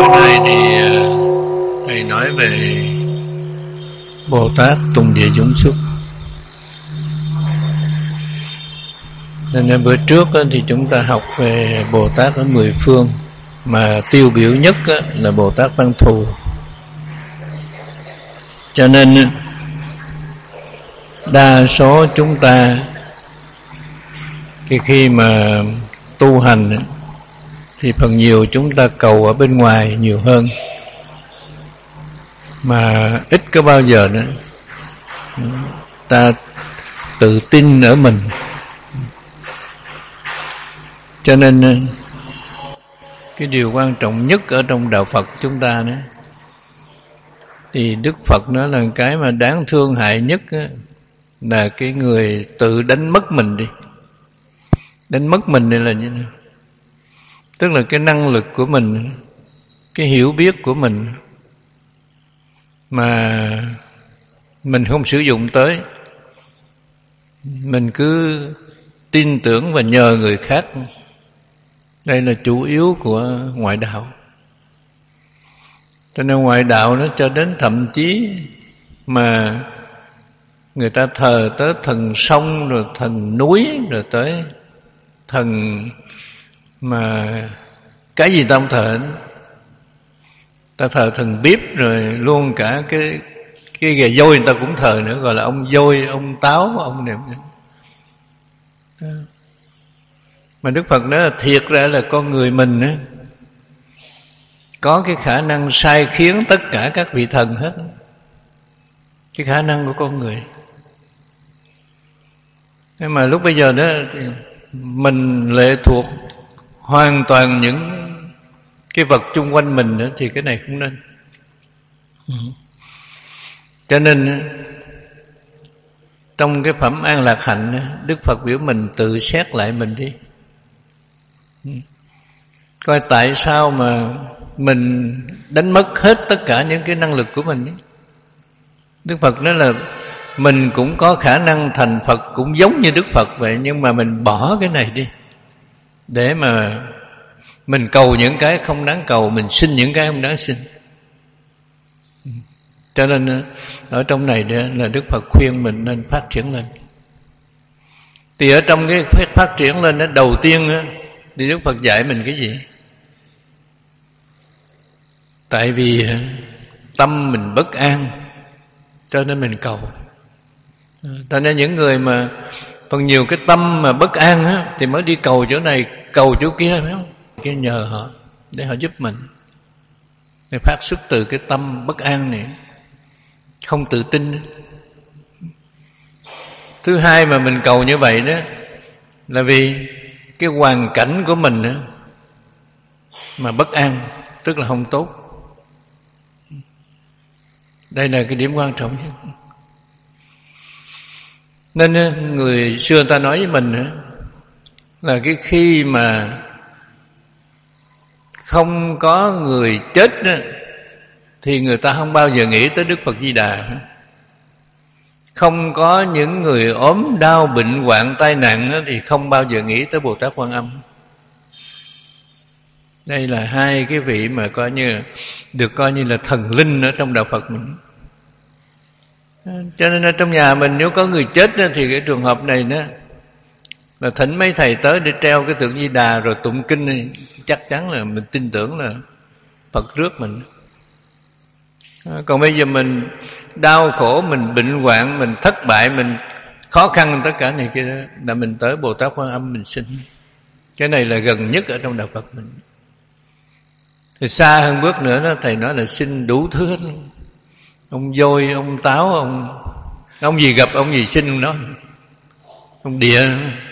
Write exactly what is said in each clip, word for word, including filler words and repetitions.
Bữa nay thì thầy nói về Bồ Tát tùng địa dũng xuất. Nên bữa trước thì chúng ta học về Bồ Tát ở mười phương, mà tiêu biểu nhất là Bồ Tát Văn Thù. Cho nên đa số chúng ta khi khi mà tu hành thì phần nhiều chúng ta cầu ở bên ngoài nhiều hơn, mà ít có bao giờ nữa ta tự tin ở mình. Cho nên cái điều quan trọng nhất ở trong đạo Phật chúng ta nữa, thì Đức Phật nói là cái mà đáng thương hại nhất á, là cái người tự đánh mất mình đi. Đánh mất mình này là như thế nào? Tức là cái năng lực của mình, cái hiểu biết của mình mà mình không sử dụng tới, mình cứ tin tưởng và nhờ người khác. Đây là chủ yếu của ngoại đạo. Cho nên ngoại đạo nó cho đến thậm chí mà người ta thờ tới thần sông, rồi thần núi, rồi tới thần mà cái gì ta không thờ. Ta thờ thần Biếp, rồi luôn cả cái cái gà dôi người ta cũng thờ nữa, gọi là ông dôi, ông táo, ông này. Mà Đức Phật nói là thiệt ra là con người mình á, có cái khả năng sai khiến tất cả các vị thần hết. Cái khả năng của con người. Nhưng mà lúc bây giờ đó thì mình lệ thuộc hoàn toàn những cái vật chung quanh mình nữa, thì cái này không nên. Cho nên trong cái phẩm An Lạc Hạnh, Đức Phật biểu mình tự xét lại mình đi, coi tại sao mà mình đánh mất hết tất cả những cái năng lực của mình. Đức Phật nói là mình cũng có khả năng thành Phật, cũng giống như Đức Phật vậy, nhưng mà mình bỏ cái này đi để mà mình cầu những cái không đáng cầu, mình xin những cái không đáng xin. Cho nên ở trong này là Đức Phật khuyên mình nên phát triển lên. Thì ở trong cái phát triển lên đó, đầu tiên đó, thì Đức Phật dạy mình cái gì? Tại vì tâm mình bất an, cho nên mình cầu. Cho nên những người mà phần nhiều cái tâm mà bất an á, thì mới đi cầu chỗ này, cầu chỗ kia, phải không? Cái nhờ họ để họ giúp mình. Để phát xuất từ cái tâm bất an này, không tự tin. Thứ hai mà mình cầu như vậy đó là vì cái hoàn cảnh của mình đó, mà bất an, tức là không tốt. Đây là cái điểm quan trọng nhất. Nên người xưa ta nói với mình đó, là cái khi mà không có người chết đó, thì người ta không bao giờ nghĩ tới Đức Phật Di Đà. Không có những người ốm đau bệnh hoạn tai nạn đó, thì không bao giờ nghĩ tới Bồ Tát Quan Âm. Đây là hai cái vị mà coi như là, được coi như là thần linh ở trong đạo Phật mình. Cho nên ở trong nhà mình nếu có người chết đó, thì cái trường hợp này đó là thỉnh mấy thầy tới để treo cái tượng Di Đà rồi tụng kinh này, chắc chắn là mình tin tưởng là Phật rước mình. Còn bây giờ mình đau khổ, mình bệnh hoạn, mình thất bại, mình khó khăn tất cả này kia đó, là mình tới Bồ Tát Quan Âm mình xin. Cái này là gần nhất ở trong đạo Phật mình. Thì xa hơn bước nữa đó, thầy nói là xin đủ thứ hết. Ông dôi, ông táo, ông ông gì gặp ông gì xin ông đó. Ông địa.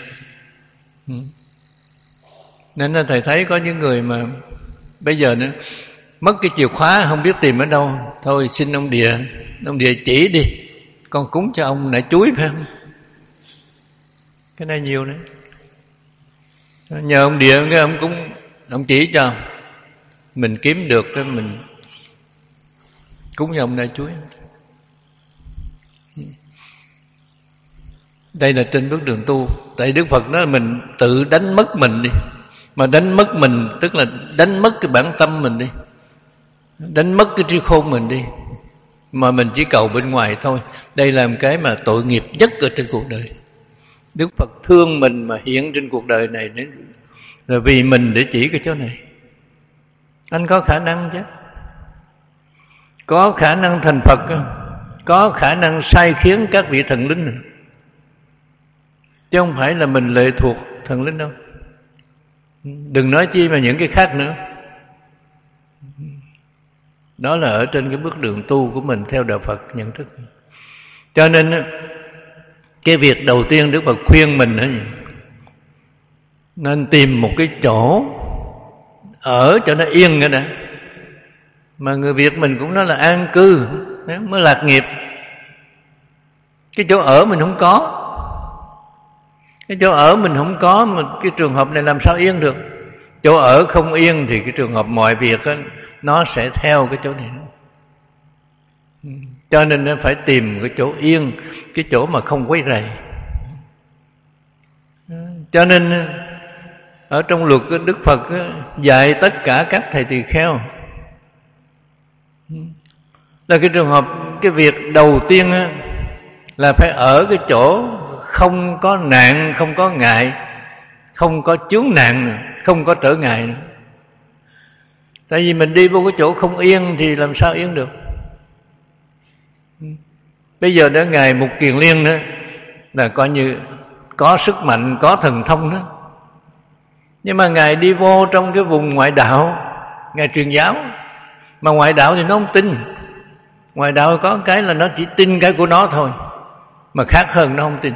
Nên là thầy thấy có những người mà bây giờ nữa mất cái chìa khóa không biết tìm ở đâu, thôi xin ông địa, ông địa chỉ đi, con cúng cho ông nải chuối, phải không? Cái này nhiều đấy. Nhờ ông địa, cái ông cũng ông chỉ cho mình kiếm được đó, mình cúng cho ông nải chuối. Đây là trên bước đường tu. Tại Đức Phật nói là mình tự đánh mất mình đi. Mà đánh mất mình tức là đánh mất cái bản tâm mình đi. đánh mất cái trí khôn mình đi, mà mình chỉ cầu bên ngoài thôi. Đây là một cái mà tội nghiệp nhất ở trên cuộc đời. Đức Phật thương mình mà hiện trên cuộc đời này là vì mình để chỉ cái chỗ này. Anh có khả năng chứ, có khả năng thành Phật, có khả năng sai khiến các vị thần linh, chứ không phải là mình lệ thuộc thần linh đâu. Đừng nói chi mà những cái khác nữa. Đó là ở trên cái bước đường tu của mình theo đạo Phật nhận thức. Cho nên cái việc đầu tiên Đức Phật khuyên mình là nên tìm một cái chỗ ở cho nó yên cái đã. Mà người Việt mình cũng nói là an cư mới lạc nghiệp. Cái chỗ ở mình không có, cái chỗ ở mình không có, mà cái trường hợp này làm sao yên được? Chỗ ở không yên thì cái trường hợp mọi việc đó, nó sẽ theo cái chỗ này. Cho nên nó phải tìm cái chỗ yên, cái chỗ mà không quấy rầy. Cho nên ở trong luật Đức Phật dạy tất cả các thầy tỳ kheo là cái trường hợp, cái việc đầu tiên là phải ở cái chỗ không có nạn, không có ngại, không có chướng nạn, không có trở ngại nữa. Tại vì mình đi vô cái chỗ không yên thì làm sao yên được? Bây giờ đã Ngài Mục Kiền Liên nữa là coi như có sức mạnh, có thần thông đó. Nhưng mà Ngài đi vô trong cái vùng ngoại đạo, Ngài truyền giáo. Mà ngoại đạo thì nó không tin. Ngoại đạo có cái là nó chỉ tin cái của nó thôi, mà khác hơn nó không tin.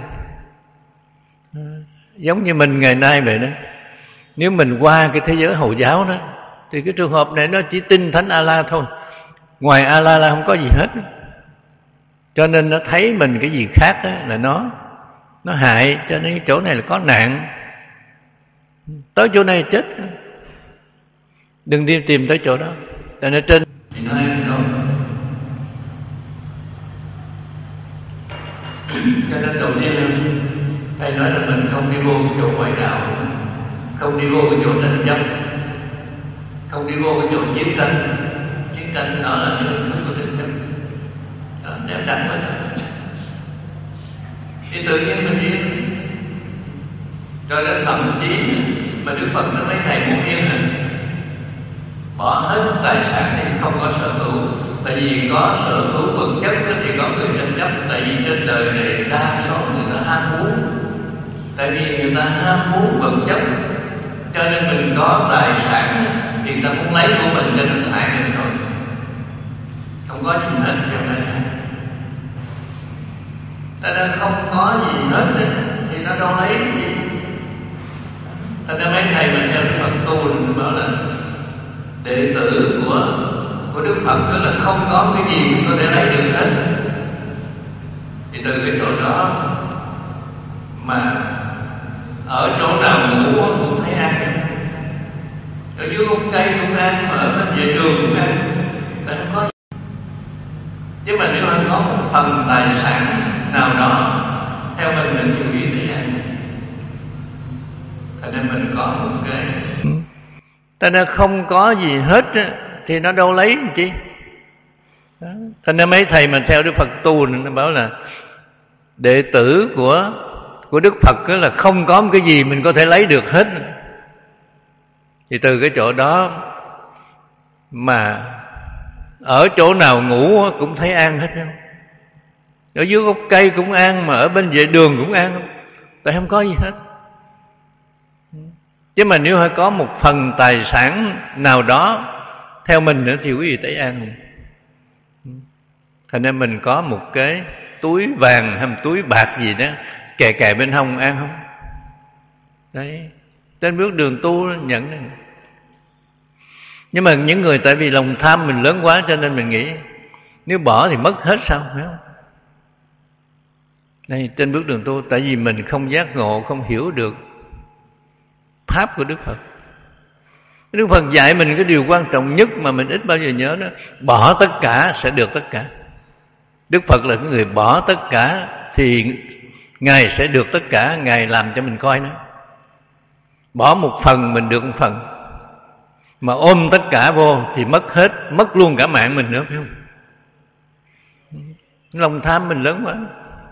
Giống như mình ngày nay vậy đó. Nếu mình qua cái thế giới Hồi giáo đó, thì cái trường hợp này nó chỉ tin Thánh A-la thôi, ngoài A-la là không có gì hết. Cho nên nó thấy mình cái gì khác đó là nó Nó hại. Cho nên cái chỗ này là có nạn, tới chỗ này chết. Đừng đi tìm tới chỗ đó. Cho nên trên thì nói rồi. Cho nên đầu tiên Thầy nói là mình không đi vô cái chỗ ngoại đạo, không đi vô cái chỗ tranh chấp, không đi vô cái chỗ chiến tranh. Chiến tranh đó là cái hình thức của tranh chấp, đó, đem đánh vào đó thì tự nhiên mình yên. Rồi đến thậm chí mà Đức Phật nó mấy thầy muốn yên này, bỏ hết tài sản thì không có sở hữu. Tại vì có sở hữu vật chất thì có người tranh chấp. Tại vì trên đời này đa số người ta ham muốn. Tại vì người ta ham muốn vật chất, cho nên mình có tài sản thì người ta muốn lấy của mình, cho nên hại mình thôi. Không có gì hết trong đây. Tại nên không có gì hết thì nó đâu lấy gì. Tại nên mấy thầy mình theo Đức Phật tu mình bảo là đệ tử của của Đức Phật đó là không có cái gì cũng có thể lấy được hết. Thì từ cái chỗ đó mà ở chỗ nào ngủ cũng thấy an, ở dưới gốc cây cũng an, mà ở bên vệ đường cũng an. Tại không có gì. Chứ mà nếu anh có một phần tài sản nào đó theo mình mình chịu nghĩ tới an. Cho nên mình có một cái Tại nên không có gì hết thì nó đâu lấy làm chi. Thành nên mấy thầy mà theo Đức Phật tu nó bảo là đệ tử của của Đức Phật là không có một cái gì mình có thể lấy được hết. Thì từ cái chỗ đó mà ở chỗ nào ngủ cũng thấy an hết. Ở dưới gốc cây cũng an, mà ở bên vệ đường cũng an. Tại không có gì hết. Chứ mà nếu hay có một phần tài sản nào đó theo mình nữa thì quý vị thấy an. Thành nên mình có một cái túi vàng hay một túi bạc gì đó kè kè bên hông an không? Đấy, trên bước đường tu nhận này. Nhưng mà những người tại vì lòng tham mình lớn quá, cho nên mình nghĩ nếu bỏ thì mất hết sao, phải không? Đây, trên bước đường tu, tại vì mình không giác ngộ, không hiểu được pháp của Đức Phật. Đức Phật dạy mình cái điều quan trọng nhất mà mình ít bao giờ nhớ đó: bỏ tất cả sẽ được tất cả. Đức Phật là cái người bỏ tất cả thì Ngài sẽ được tất cả. Ngài làm cho mình coi nữa. Bỏ một phần mình được một phần, Mà ôm tất cả vô thì mất hết, mất luôn cả mạng mình nữa, phải không? Lòng tham mình lớn quá.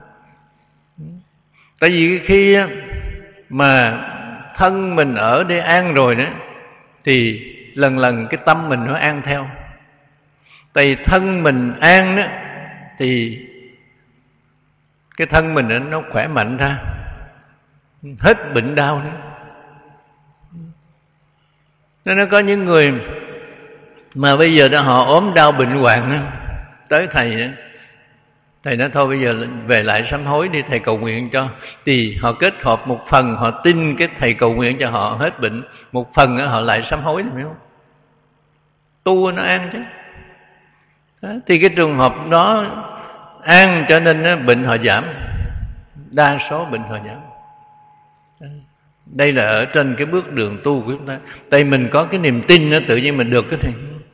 Tại vì khi mà thân mình ở đây an rồi đó, thì lần lần cái tâm mình nó an theo. Tại vì thân mình an đó, thì cái thân mình đó, nó khỏe mạnh ra, hết bệnh đau nữa. Nên nó có những người mà bây giờ đó họ ốm đau bệnh hoạn đó, tới thầy đó, thầy nói thôi bây giờ về lại sám hối đi, thầy cầu nguyện cho. Thì họ kết hợp một phần họ tin cái thầy cầu nguyện cho họ hết bệnh, một phần đó, họ lại sám hối, hiểu không? Tu nó an chứ. Đó, thì cái trường hợp đó an cho nên đó, bệnh họ giảm, đa số bệnh họ giảm. Đây là ở trên cái bước đường tu của chúng ta. Tại mình có cái niềm tin đó, tự nhiên mình được cái này.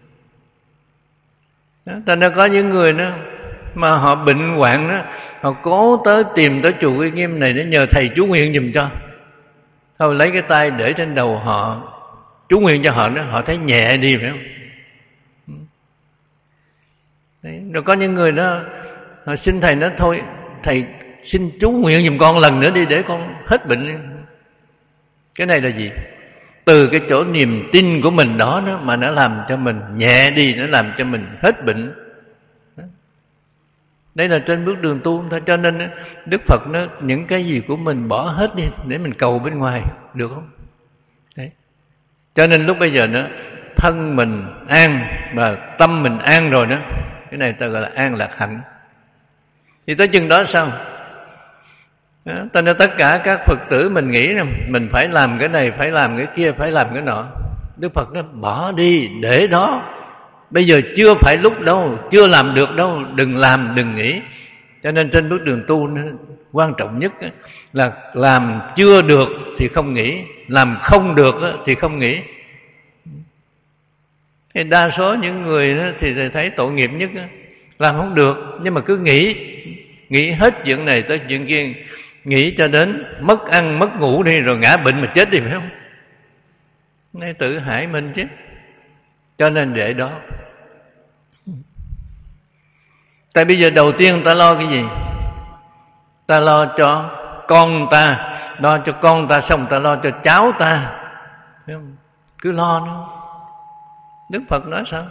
Thành ra có những người đó mà họ bệnh hoạn đó, họ cố tới tìm tới chùa Uy Nghiêm này để nhờ thầy chú nguyện giùm cho. Thôi lấy cái tay để trên đầu họ, chú nguyện cho họ đó, họ thấy nhẹ đi, phải không? Đấy, rồi có những người đó họ xin thầy nói thôi thầy xin chú nguyện giùm con lần nữa đi để con hết bệnh. Cái này là gì? Từ cái chỗ niềm tin của mình đó, đó mà nó làm cho mình nhẹ đi, nó làm cho mình hết bệnh. Đây là trên bước đường tu thôi. Cho nên Đức Phật nó những cái gì của mình bỏ hết đi để mình cầu bên ngoài, được không? Đấy. Cho nên lúc bây giờ nó thân mình an và tâm mình an rồi đó, cái này ta gọi là an lạc hạnh. Thì tới chừng đó sao? Đó, ta nói tất cả các Phật tử mình nghĩ là mình phải làm cái này, phải làm cái kia, phải làm cái nọ. Đức Phật nó bỏ đi để đó. Bây giờ chưa phải lúc đâu, chưa làm được đâu, đừng làm, đừng nghĩ. Cho nên trên bước đường tu nó quan trọng nhất là làm chưa được thì không nghĩ, làm không được thì không nghĩ. Thì đa số những người thì thấy tội nghiệp nhất, làm không được nhưng mà cứ nghĩ, nghĩ hết chuyện này tới chuyện kia, nghĩ cho đến mất ăn mất ngủ đi rồi ngã bệnh mà chết đi, phải không? Nên tự hại mình chứ. Cho nên để đó. Tại bây giờ đầu tiên ta lo cái gì? Ta lo cho con ta, lo cho con ta xong ta lo cho cháu ta, phải không? Cứ lo nữa. Đức Phật nói sao?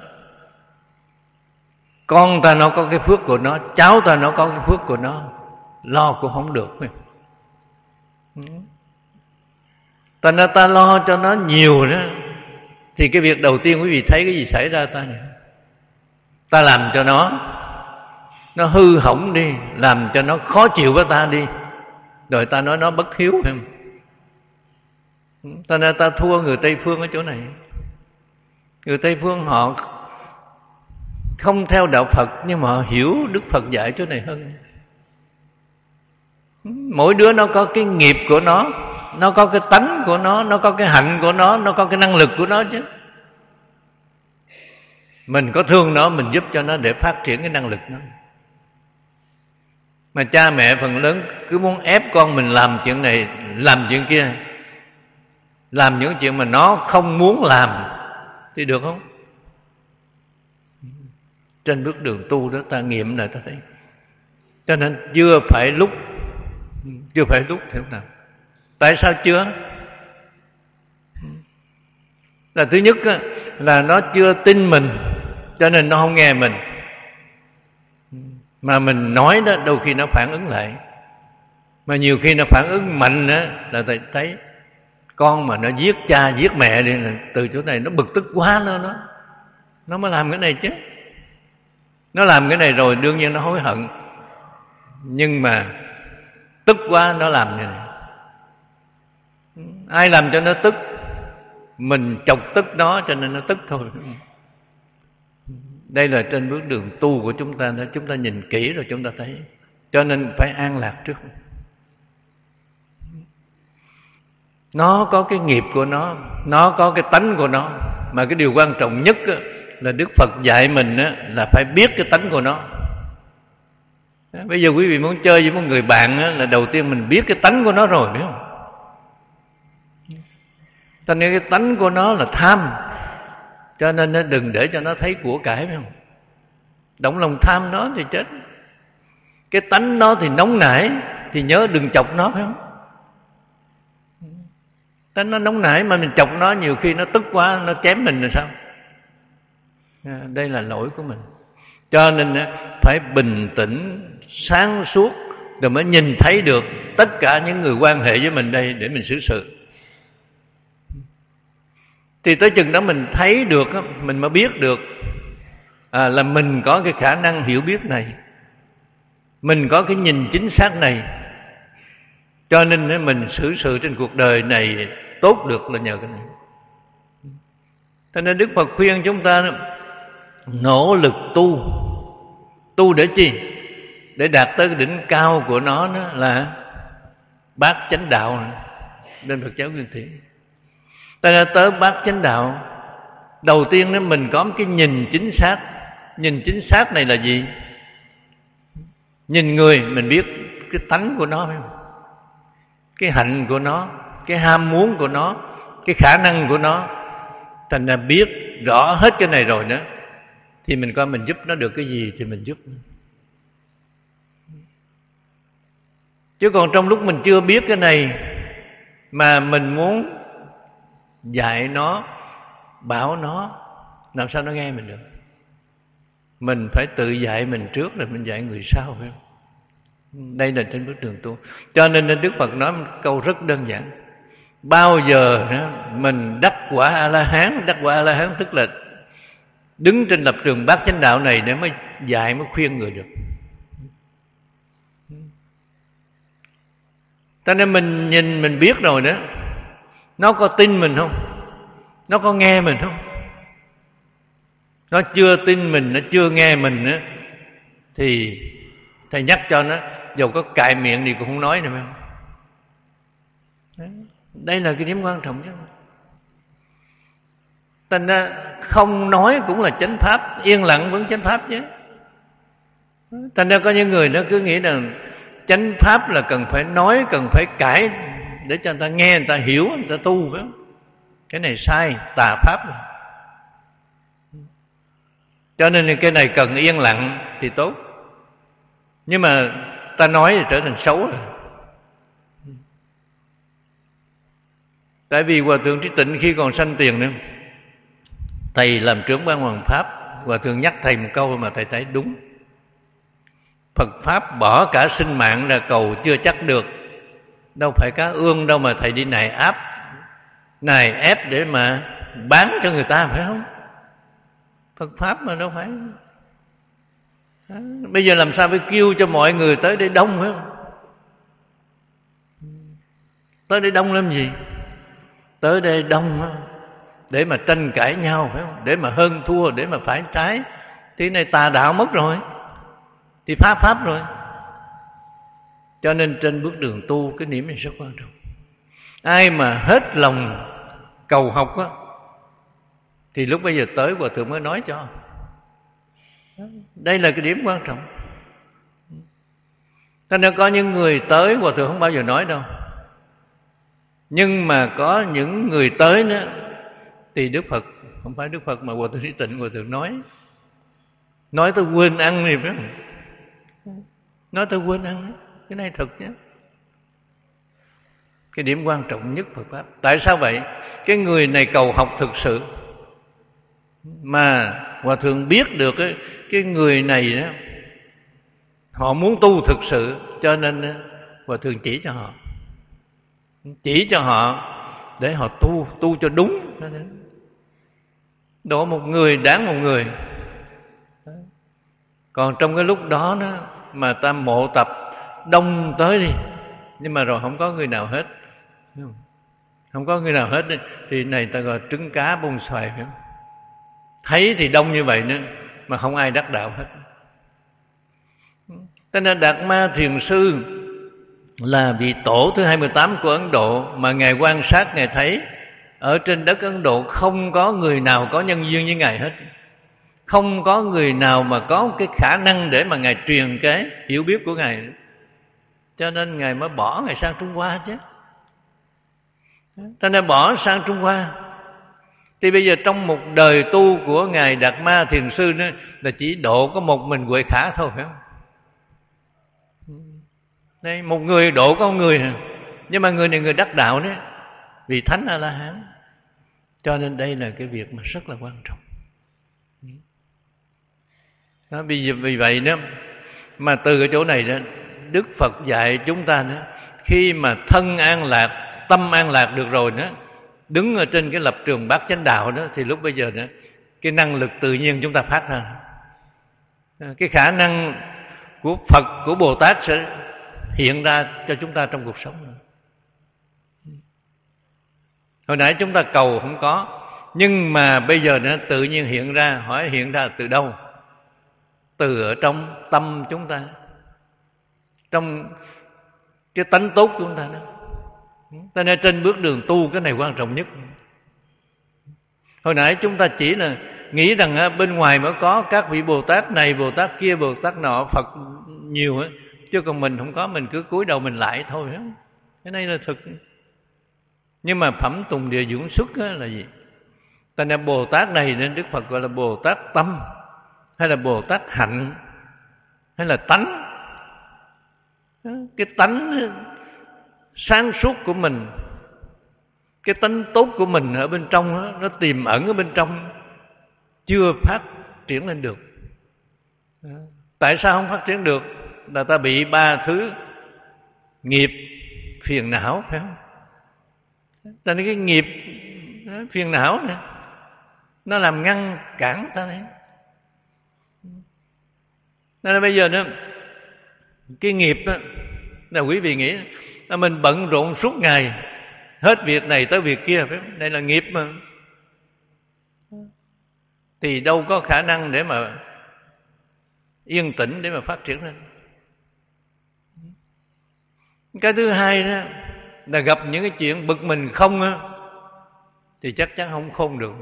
Con ta nó có cái phước của nó, cháu ta nó có cái phước của nó, lo cũng không được. Ta nói ta lo cho nó nhiều đó, thì cái việc đầu tiên quý vị thấy cái gì xảy ra ta này? Ta làm cho nó nó hư hỏng đi, làm cho nó khó chịu với ta đi, rồi ta nói nó bất hiếu, phải không? Ta nói ta thua người Tây Phương ở chỗ này. Người Tây Phương họ không theo đạo Phật nhưng mà họ hiểu Đức Phật dạy chỗ này hơn. Mỗi đứa nó có cái nghiệp của nó, nó có cái tánh của nó, nó có cái hạnh của nó, nó có cái năng lực của nó chứ. Mình có thương nó, mình giúp cho nó để phát triển cái năng lực nó. Mà cha mẹ phần lớn cứ muốn ép con mình làm chuyện này, làm chuyện kia, làm những chuyện mà nó không muốn làm thì được không? Trên bước đường tu đó ta nghiệm lại ta thấy. Cho nên chưa phải lúc, chưa phải lúc thế nào. Tại sao chưa? Là thứ nhất là nó chưa tin mình, cho nên nó không nghe mình. Mà mình nói đó đôi khi nó phản ứng lại. Mà nhiều khi nó phản ứng mạnh đó, là thầy thấy con mà nó giết cha giết mẹ đi, là từ chỗ này nó bực tức quá nó nó nó mới làm cái này chứ. Nó làm cái này rồi đương nhiên nó hối hận, nhưng mà tức quá nó làm như này. Ai làm cho nó tức? Mình chọc tức nó cho nên nó tức thôi. Đây là trên bước đường tu của chúng ta đó, chúng ta nhìn kỹ rồi chúng ta thấy. Cho nên phải an lạc trước. Nó có cái nghiệp của nó, nó có cái tánh của nó. Mà cái điều quan trọng nhất là Đức Phật dạy mình là phải biết cái tánh của nó. Bây giờ quý vị muốn chơi với một người bạn là đầu tiên mình biết cái tánh của nó rồi, biết không? Cho nên cái tánh của nó là tham. Cho nên nó đừng để cho nó thấy của cải, phải không? Động lòng tham nó thì chết. Cái tánh nó thì nóng nảy, thì nhớ đừng chọc nó, phải không? Tánh nó nóng nảy mà mình chọc nó, nhiều khi nó tức quá, nó chém mình rồi sao? À, đây là lỗi của mình. Cho nên phải bình tĩnh, sáng suốt, rồi mới nhìn thấy được tất cả những người quan hệ với mình đây để mình xử sự. Thì tới chừng đó mình thấy được, mình mới biết được à, là mình có cái khả năng hiểu biết này, mình có cái nhìn chính xác này, cho nên mình xử sự trên cuộc đời này tốt được là nhờ cái này. Cho nên Đức Phật khuyên chúng ta nỗ lực tu. Tu để chi? Để đạt tới cái đỉnh cao của nó, đó là bát chánh đạo. Nên Phật giáo Nguyên Thủy ta đã tới bát chánh đạo. Đầu tiên đó mình có một cái nhìn chính xác. Nhìn chính xác này là gì? Nhìn người mình biết cái tánh của nó, phải không? Cái hạnh của nó, cái ham muốn của nó, cái khả năng của nó. Thành ra biết rõ hết cái này rồi đó, thì mình coi mình giúp nó được cái gì thì mình giúp. Chứ còn trong lúc mình chưa biết cái này mà mình muốn dạy nó, bảo nó, làm sao nó nghe mình được? Mình phải tự dạy mình trước rồi mình dạy người sau, phải không? Đây là trên bước đường tu. Cho nên Đức Phật nói một câu rất đơn giản. Bao giờ mình đắc quả A-la-hán, đắc quả A-la-hán tức là đứng trên lập trường bát chánh đạo này để mới dạy, mới khuyên người được. Cho nên mình nhìn mình biết rồi đó, nó có tin mình không? Nó có nghe mình không? Nó chưa tin mình, nó chưa nghe mình nữa, thì thầy nhắc cho nó, dù có cài miệng thì cũng không nói nữa, phải không? Đây là cái điểm quan trọng chứ. Thành ra không nói cũng là chánh pháp, yên lặng vẫn chánh pháp chứ. Thành ra có những người nó cứ nghĩ rằng chánh pháp là cần phải nói, cần phải cãi để cho người ta nghe, người ta hiểu, người ta tu, phải không? Cái này sai, tà pháp rồi. Cho nên cái này cần yên lặng thì tốt. Nhưng mà ta nói thì trở thành xấu rồi. Tại vì Hòa Thượng Trí Tịnh khi còn sanh tiền nữa, thầy làm trưởng ban hoàng pháp, Hòa Thượng nhắc thầy một câu mà thầy thấy đúng. Phật Pháp bỏ cả sinh mạng ra cầu chưa chắc được. Đâu phải cá ương đâu mà thầy đi nài áp, nài ép để mà bán cho người ta, phải không? Phật Pháp mà đâu phải. Đó. Bây giờ làm sao phải kêu cho mọi người tới đây đông, phải không? Tới đây đông làm gì? Tới đây đông để mà tranh cãi nhau, phải không? Để mà hơn thua, để mà phải trái. Thì này tà đạo mất rồi, thì phá pháp rồi. Cho nên trên bước đường tu, cái điểm này rất quan trọng. Ai mà hết lòng cầu học á, thì lúc bây giờ tới Hòa Thượng mới nói cho. Đây là cái điểm quan trọng. Cho nên có những người tới Hòa Thượng không bao giờ nói đâu. Nhưng mà có những người tới nữa thì Đức Phật, không phải Đức Phật mà Hòa Thượng Trí Tịnh, Hòa Thượng nói. Nói tôi quên ăn thì phải không? Nói tôi quên ăn, cái này thật nhé. Cái điểm quan trọng nhất Phật Pháp. Tại sao vậy? Cái người này cầu học thực sự, mà Hòa Thượng biết được cái, cái người này đó, họ muốn tu thực sự, cho nên Hòa Thượng chỉ cho họ, chỉ cho họ để họ tu, tu cho đúng. Độ một người đáng một người. Còn trong cái lúc đó, đó mà ta mộ tập đông tới đi, nhưng mà rồi không có người nào hết, không có người nào hết thì này ta gọi trứng cá bông xoài, phải không? Thấy thì đông như vậy nữa mà không ai đắc đạo hết. Cho nên Đạt Ma Thiền Sư là vị tổ thứ hai mươi tám của Ấn Độ, mà Ngài quan sát, Ngài thấy ở trên đất Ấn Độ không có người nào có nhân duyên với Ngài hết. Không có người nào mà có cái khả năng để mà Ngài truyền cái hiểu biết của Ngài. Cho nên Ngài mới bỏ Ngài sang Trung Hoa chứ. Cho nên bỏ sang Trung Hoa. Thì bây giờ trong một đời tu của Ngài Đạt Ma Thiền Sư đó, là chỉ độ có một mình Huệ Khả thôi, phải không? Đây, một người độ có một người, nhưng mà người này người đắc đạo đấy, vì Thánh A-la-hán. Cho nên đây là cái việc mà rất là quan trọng. Đó, vì, vì vậy đó, mà từ cái chỗ này đó, Đức Phật dạy chúng ta đó, khi mà thân an lạc, tâm an lạc được rồi đó, đứng ở trên cái lập trường bát chánh đạo đó, thì lúc bây giờ đó, cái năng lực tự nhiên chúng ta phát ra, cái khả năng của Phật, của Bồ Tát sẽ hiện ra cho chúng ta trong cuộc sống. Hồi nãy chúng ta cầu không có, nhưng mà bây giờ nó tự nhiên hiện ra. Hỏi hiện ra từ đâu? Từ ở trong tâm chúng ta, trong cái tánh tốt của chúng ta đó. Cho nên trên bước đường tu cái này quan trọng nhất. Hồi nãy chúng ta chỉ là nghĩ rằng bên ngoài mới có các vị Bồ Tát này, Bồ Tát kia, Bồ Tát nọ, Phật nhiều á, chứ còn mình không có, mình cứ cúi đầu mình lại thôi. Cái này là thực. Nhưng mà phẩm tùng địa dưỡng xuất là gì? Tại nên Bồ Tát này nên Đức Phật gọi là Bồ Tát tâm, hay là Bồ Tát hạnh, hay là tánh. Cái tánh sáng suốt của mình, cái tánh tốt của mình ở bên trong đó, nó tiềm ẩn ở bên trong, chưa phát triển lên được. Tại sao không phát triển được? Là ta bị ba thứ nghiệp phiền não, phải không? Tại nên cái nghiệp phiền não này, nó làm ngăn cản ta đấy. Nên là bây giờ đó, cái nghiệp đó, là quý vị nghĩ là mình bận rộn suốt ngày, hết việc này tới việc kia, phải không? Đây là nghiệp mà. Thì đâu có khả năng để mà yên tĩnh, để mà phát triển lên. Cái thứ hai đó là gặp những cái chuyện bực mình không á, thì chắc chắn không khôn được.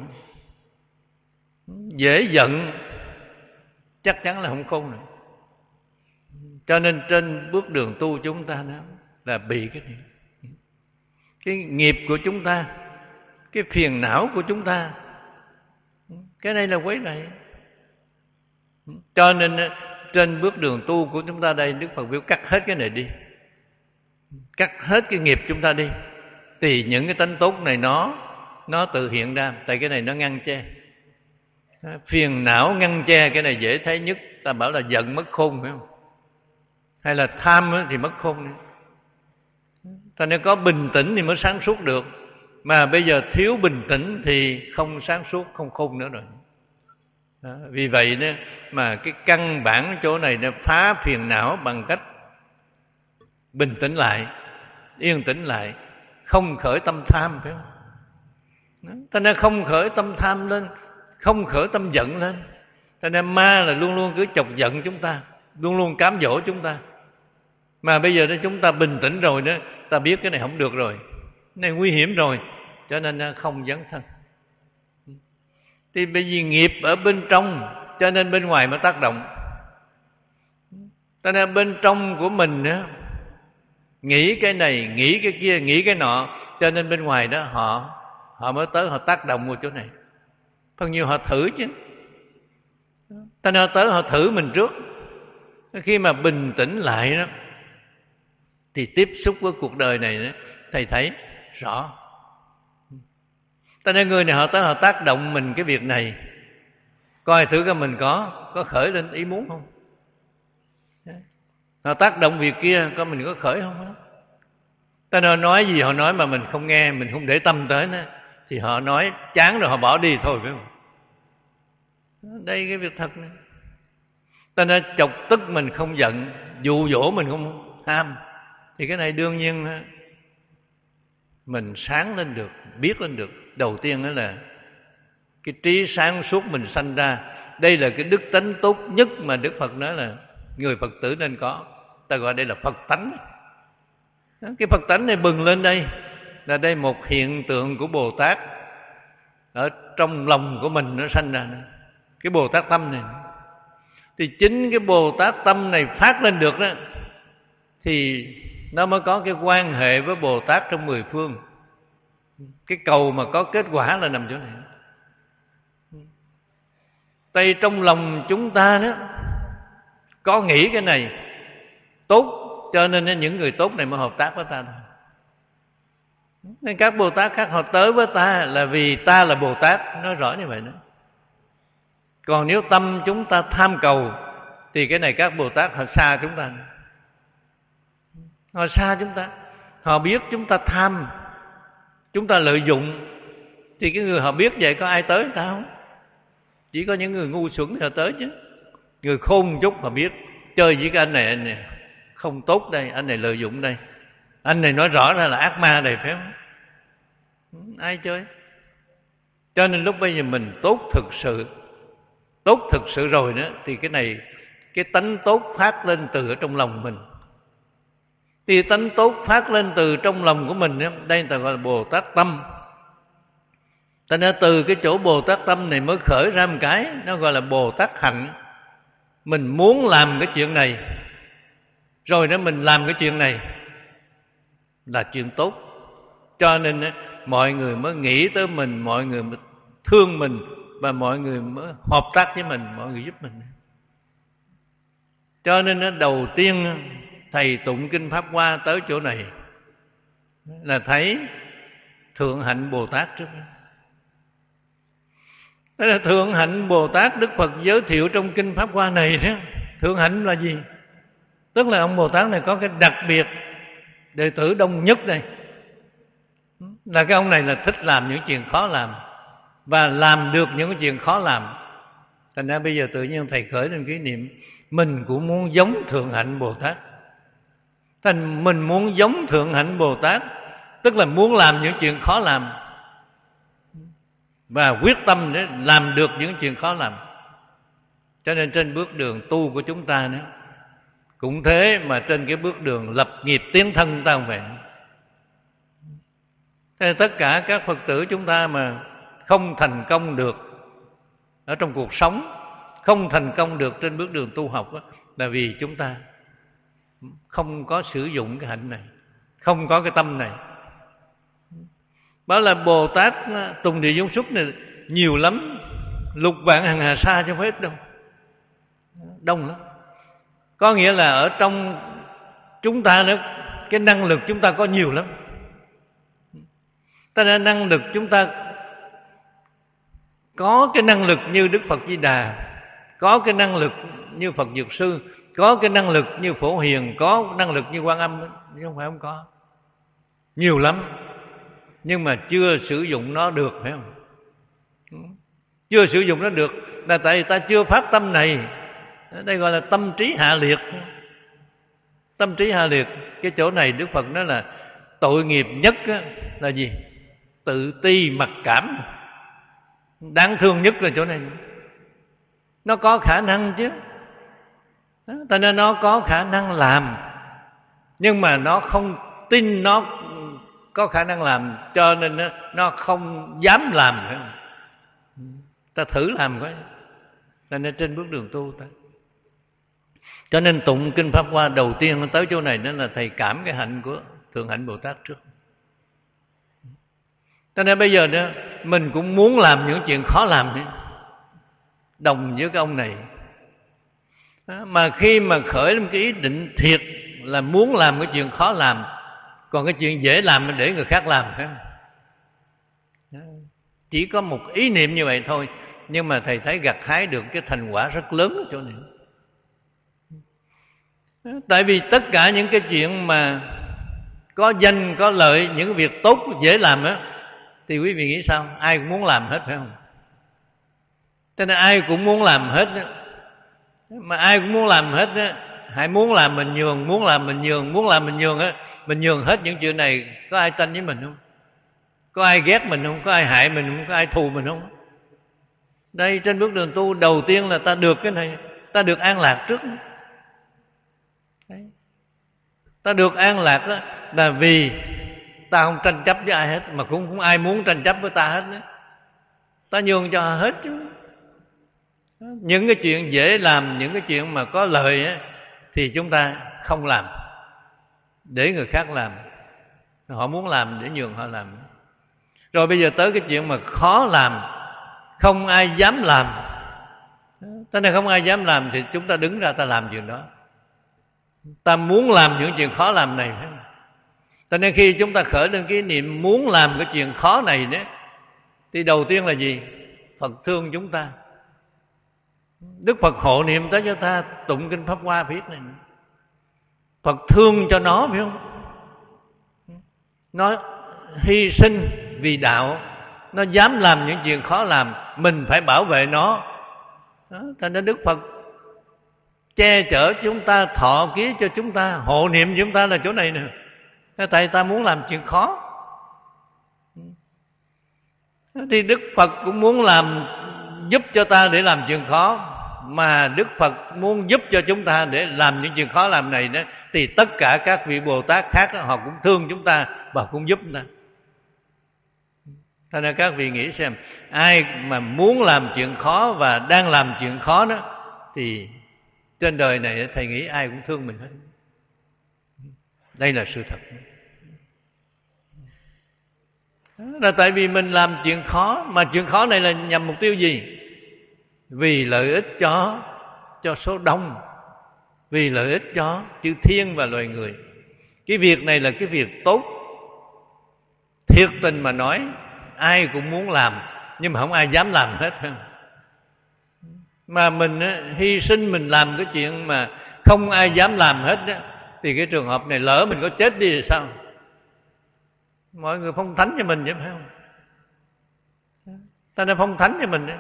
Dễ giận chắc chắn là không khôn được. Cho nên trên bước đường tu chúng ta đó là bị cái này. Cái nghiệp của chúng ta, cái phiền não của chúng ta, cái này là quấy rầy. Cho nên trên bước đường tu của chúng ta đây, Đức Phật biểu cắt hết cái này đi, cắt hết cái nghiệp chúng ta đi, thì những cái tánh tốt này nó nó tự hiện ra. Tại cái này nó ngăn che. Phiền não ngăn che cái này dễ thấy nhất. Ta bảo là giận mất khôn, phải không? Hay là tham thì mất khôn. Cho nên có bình tĩnh thì mới sáng suốt được. Mà bây giờ thiếu bình tĩnh thì không sáng suốt, không khôn nữa rồi. Đó, vì vậy đó, mà cái căn bản chỗ này nó phá phiền não bằng cách bình tĩnh lại, yên tĩnh lại, không khởi tâm tham, phải không? Đó, cho nên không khởi tâm tham lên, không khởi tâm giận lên. Cho nên ma là luôn luôn cứ chọc giận chúng ta, luôn luôn cám dỗ chúng ta. Mà bây giờ đó chúng ta bình tĩnh rồi đó, ta biết cái này không được rồi, cái này nguy hiểm rồi, cho nên không dấn thân. Thì bởi vì nghiệp ở bên trong, cho nên bên ngoài mới tác động. Cho nên bên trong của mình đó, nghĩ cái này, nghĩ cái kia, nghĩ cái nọ, cho nên bên ngoài đó họ họ mới tới, họ tác động vào chỗ này. Phần nhiều họ thử chứ. Cho nên tới họ thử mình trước. Khi mà bình tĩnh lại đó, thì tiếp xúc với cuộc đời này đó, thầy thấy rõ. Cho nên người này họ tới họ tác động mình cái việc này, coi thử coi mình có có khởi lên ý muốn không. Họ tác động việc kia, coi mình có khởi không. Ta nói, nói gì họ nói mà mình không nghe, mình không để tâm tới nữa, thì họ nói chán rồi họ bỏ đi thôi, phải không? Đây cái việc thật này. Ta nói chọc tức mình không giận, dụ dỗ mình không ham, thì cái này đương nhiên mình sáng lên được, biết lên được. Đầu tiên đó là cái trí sáng suốt mình sanh ra. Đây là cái đức tánh tốt nhất mà Đức Phật nói là người Phật tử nên có. Ta gọi đây là Phật tánh. Cái Phật tánh này bừng lên đây, là đây một hiện tượng của Bồ Tát ở trong lòng của mình nó sanh ra. Cái Bồ Tát tâm này, thì chính cái Bồ Tát tâm này phát lên được đó, thì nó mới có cái quan hệ với Bồ Tát trong mười phương. Cái cầu mà có kết quả là nằm chỗ này. Tại trong lòng chúng ta đó có nghĩ cái này tốt, cho nên những người tốt này mới hợp tác với ta. Nên các Bồ Tát khác họ tới với ta là vì ta là Bồ Tát, nói rõ như vậy đó. Còn nếu tâm chúng ta tham cầu thì cái này các Bồ Tát họ xa chúng ta, họ xa chúng ta. Họ biết chúng ta tham, chúng ta lợi dụng, thì cái người họ biết vậy có ai tới người ta không? Chỉ có những người ngu xuẩn thì họ tới chứ. Người khôn chút họ biết chơi với cái anh này, anh này không tốt đây, anh này lợi dụng đây, anh này nói rõ ra là ác ma đây, phải không? Ai chơi? Cho nên lúc bây giờ mình tốt thực sự, tốt thực sự rồi nữa, thì cái này, cái tánh tốt phát lên từ ở trong lòng mình. Thì tánh tốt phát lên từ trong lòng của mình, đây ta gọi là Bồ Tát tâm. Cho nên từ cái chỗ Bồ Tát tâm này mới khởi ra một cái, nó gọi là Bồ Tát hạnh. Mình muốn làm cái chuyện này, rồi đó mình làm cái chuyện này là chuyện tốt. Cho nên mọi người mới nghĩ tới mình, mọi người mới thương mình, và mọi người mới hợp tác với mình, mọi người giúp mình. Cho nên đầu tiên thầy tụng kinh Pháp Hoa tới chỗ này là thấy Thượng Hạnh Bồ Tát trước. Đó là Thượng Hạnh Bồ Tát Đức Phật giới thiệu trong kinh Pháp Hoa này đó. Thượng Hạnh là gì? Tức là ông Bồ Tát này có cái đặc biệt, đệ tử đông nhất đây, là cái ông này là thích làm những chuyện khó làm và làm được những cái chuyện khó làm. Thành ra bây giờ tự nhiên thầy khởi lên kỷ niệm mình cũng muốn giống Thượng Hạnh Bồ Tát. Thành mình muốn giống Thượng Hạnh Bồ Tát, tức là muốn làm những chuyện khó làm và quyết tâm để làm được những chuyện khó làm. Cho nên trên bước đường tu của chúng ta nữa cũng thế, mà trên cái bước đường lập nghiệp tiến thân ta không vậy. Thế nên tất cả các Phật tử chúng ta mà không thành công được ở trong cuộc sống, không thành công được trên bước đường tu học đó, là vì chúng ta không có sử dụng cái hạnh này, không có cái tâm này. Bảo là Bồ Tát Tùng Địa Dung Xuất này nhiều lắm, lục vạn hằng hà sa chứ không hết đâu, đông lắm. Có nghĩa là ở trong chúng ta nữa, cái năng lực chúng ta có nhiều lắm. Ta nên năng lực chúng ta có cái năng lực như Đức Phật Di Đà, có cái năng lực như Phật Dược Sư, có cái năng lực như Phổ Hiền, có năng lực như Quan Âm, nhưng không phải không có. Nhiều lắm, nhưng mà chưa sử dụng nó được, phải không? Chưa sử dụng nó được là tại vì ta chưa phát tâm này. Đây gọi là tâm trí hạ liệt. Tâm trí hạ liệt. Cái chỗ này Đức Phật nói là tội nghiệp nhất là gì? Tự ti mặc cảm. Đáng thương nhất là chỗ này. Nó có khả năng chứ, cho nên nó có khả năng làm, nhưng mà nó không tin nó có khả năng làm, cho nên nó, nó không dám làm. Ta thử làm coi. Cho nên trên bước đường tu ta, cho nên tụng kinh Pháp Hoa đầu tiên tới chỗ này đó là thầy cảm cái hạnh của Thượng Hạnh Bồ Tát trước. Cho nên bây giờ đó mình cũng muốn làm những chuyện khó làm đấy, đồng với cái ông này. Mà khi mà khởi lên cái ý định thiệt là muốn làm cái chuyện khó làm, còn cái chuyện dễ làm mình để người khác làm, phải không? Chỉ có một ý niệm như vậy thôi, nhưng mà thầy thấy gặt hái được cái thành quả rất lớn ở chỗ này. Tại vì tất cả những cái chuyện mà có danh, có lợi, những cái việc tốt, dễ làm á, thì quý vị nghĩ sao? Ai cũng muốn làm hết, phải không? Cho nên ai cũng muốn làm hết á. Mà ai cũng muốn làm hết á, hãy muốn làm mình nhường, muốn làm mình nhường, muốn làm mình nhường á, mình nhường hết những chuyện này, có ai tranh với mình không? Có ai ghét mình không? Có ai hại mình không? Có ai thù mình không? Đây, trên bước đường tu đầu tiên là ta được cái này, ta được an lạc trước. Đấy. Ta được an lạc đó là vì ta không tranh chấp với ai hết, mà cũng không ai muốn tranh chấp với ta hết đó. Ta nhường cho họ hết chứ. Những cái chuyện dễ làm, những cái chuyện mà có lợi á, thì chúng ta không làm, để người khác làm. Họ muốn làm để nhường họ làm. Rồi bây giờ tới cái chuyện mà khó làm, không ai dám làm, Cho nên không ai dám làm thì chúng ta đứng ra ta làm chuyện đó. Ta muốn làm những chuyện khó làm này. Cho nên khi chúng ta khởi lên cái niệm muốn làm cái chuyện khó này đó, thì đầu tiên là gì? Phật thương chúng ta. Đức Phật hộ niệm tới cho ta, tụng kinh Pháp Hoa viết này. Phật thương cho nó, phải không? Nó hy sinh vì đạo, nó dám làm những chuyện khó làm, mình phải bảo vệ nó. Đó, thành ra Đức Phật che chở chúng ta, thọ ký cho chúng ta, hộ niệm chúng ta là chỗ này nè. Tại ta muốn làm chuyện khó, thì Đức Phật cũng muốn làm giúp cho ta để làm chuyện khó. Mà Đức Phật muốn giúp cho chúng ta để làm những chuyện khó làm này đó, thì tất cả các vị Bồ Tát khác đó, họ cũng thương chúng ta và cũng giúp chúng ta. Thế nên các vị nghĩ xem, ai mà muốn làm chuyện khó và đang làm chuyện khó đó, thì trên đời này thầy nghĩ ai cũng thương mình hết. Đây là sự thật. Đó là tại vì mình làm chuyện khó, mà chuyện khó này là nhằm mục tiêu gì? Vì lợi ích cho cho số đông, vì lợi ích cho chư thiên và loài người. Cái việc này là cái việc tốt. Thiệt tình mà nói, ai cũng muốn làm, nhưng mà không ai dám làm hết. Mà mình hy sinh mình làm cái chuyện mà không ai dám làm hết đó, thì cái trường hợp này lỡ mình có chết đi thì sao? Mọi người phong thánh cho mình chứ, phải không? Ta nên phong thánh cho mình đó.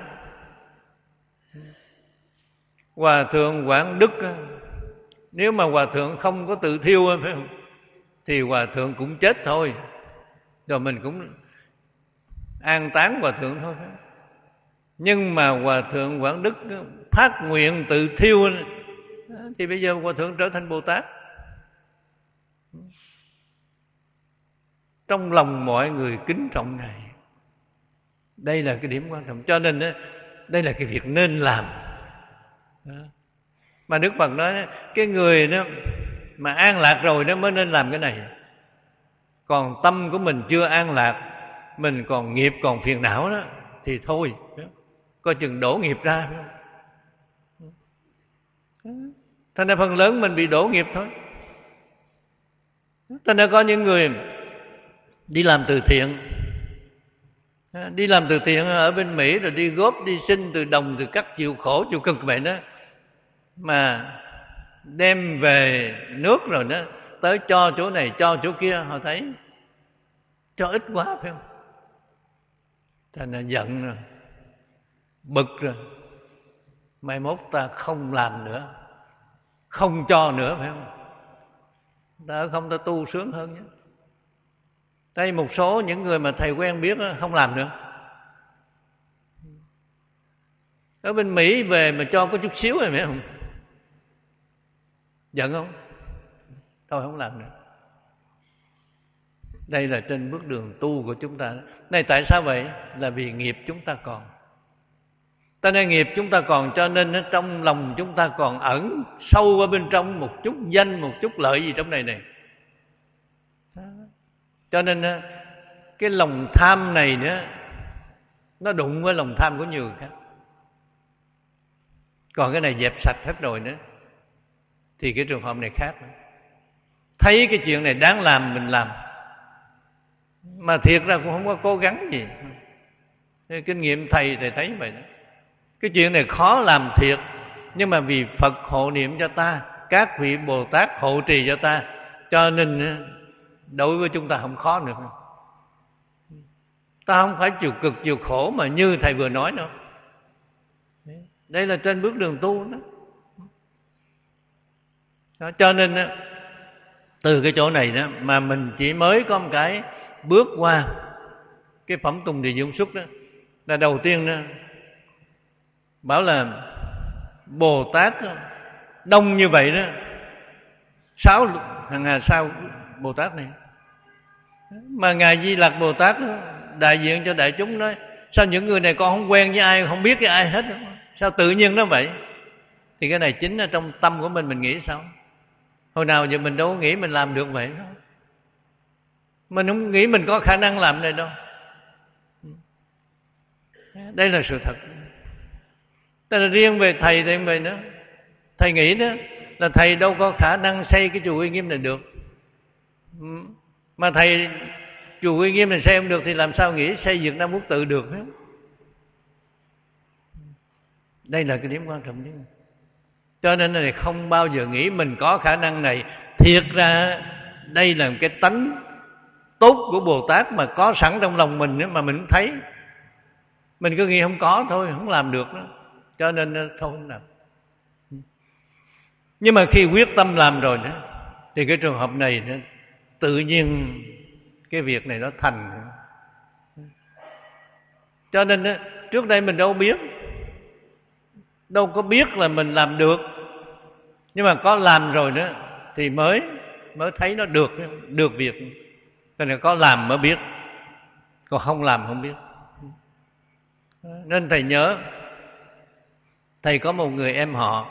Hòa thượng Quảng Đức, nếu mà hòa thượng không có tự thiêu, phải không, thì hòa thượng cũng chết thôi, rồi mình cũng an táng hòa thượng thôi. Nhưng mà hòa thượng Quảng Đức phát nguyện tự thiêu, thì bây giờ hòa thượng trở thành Bồ Tát. Trong lòng mọi người kính trọng Ngài. Đây là cái điểm quan trọng. Cho nên đây là cái việc nên làm. Mà Đức Phật nói, cái người đó mà an lạc rồi đó mới nên làm cái này. Còn tâm của mình chưa an lạc, mình còn nghiệp còn phiền não đó, thì thôi, coi chừng đổ nghiệp ra. Thành ra phần lớn mình bị đổ nghiệp thôi. Thành ra có những người đi làm từ thiện, đi làm từ thiện ở bên Mỹ, rồi đi góp, đi xin từ đồng, từ cắt, chịu khổ, chịu cực vậy đó, mà đem về nước rồi đó, tới cho chỗ này, cho chỗ kia, họ thấy cho ít quá, phải không? Thành ra giận rồi, bực rồi, mai mốt ta không làm nữa, không cho nữa, phải không? Ta không ta tu sướng hơn nhé. Đây một số những người mà thầy quen biết đó, không làm nữa. Ở bên Mỹ về mà cho có chút xíu rồi, phải không? Giận không? Thôi không làm nữa. Đây là trên bước đường tu của chúng ta. Này tại sao vậy? Là vì nghiệp chúng ta còn. Ta nên nghiệp chúng ta còn, cho nên ở trong lòng chúng ta còn ẩn sâu ở bên trong một chút danh, một chút lợi gì trong này này. Cho nên cái lòng tham này nữa, nó đụng với lòng tham của nhiều người khác. Còn cái này dẹp sạch hết rồi nữa, thì cái trường hợp này khác. Thấy cái chuyện này đáng làm mình làm, mà thiệt ra cũng không có cố gắng gì. Kinh nghiệm thầy thầy thấy vậy đó. Cái chuyện này khó làm thiệt, nhưng mà vì Phật hộ niệm cho ta, các vị Bồ Tát hộ trì cho ta, cho nên đối với chúng ta không khó nữa. Ta không phải chịu cực chịu khổ mà như thầy vừa nói đâu. Đây là trên bước đường tu đó. Đó, cho nên đó, từ cái chỗ này đó mà mình chỉ mới có một cái bước qua cái phẩm tùng địa dụng xúc đó, là đầu tiên đó bảo là Bồ Tát đó, đông như vậy đó, sáu hàng hà sao Bồ Tát này, mà Ngài Di Lặc Bồ Tát đó, đại diện cho đại chúng nói, sao những người này con không quen với ai, không biết với ai hết, sao tự nhiên nó vậy? Thì cái này chính là trong tâm của mình, mình nghĩ sao? Hồi nào giờ mình đâu có nghĩ mình làm được vậy đâu. Mình không nghĩ mình có khả năng làm này đâu. Đây là sự thật. Tức là riêng về thầy thì vậy nữa. Thầy nghĩ đó là thầy đâu có khả năng xây cái chùa Uy Nghiêm này được. Mà thầy chùa Uy Nghiêm này xây không được thì làm sao nghĩ xây Việt Nam Quốc Tự được nữa. Đây là cái điểm quan trọng nhất. Cho nên là không bao giờ nghĩ mình có khả năng này. Thiệt ra đây là một cái tánh tốt của Bồ Tát mà có sẵn trong lòng mình mà mình không thấy. Mình cứ nghĩ không có thôi, không làm được đó. Cho nên thôi không làm. Nhưng mà khi quyết tâm làm rồi đó, thì cái trường hợp này đó, tự nhiên cái việc này nó thành. Cho nên đó, trước đây mình đâu biết, đâu có biết là mình làm được. Nhưng mà có làm rồi đó thì mới mới thấy nó được được việc. Cho nên có làm mới biết, còn không làm không biết. Nên thầy nhớ, thầy có một người em họ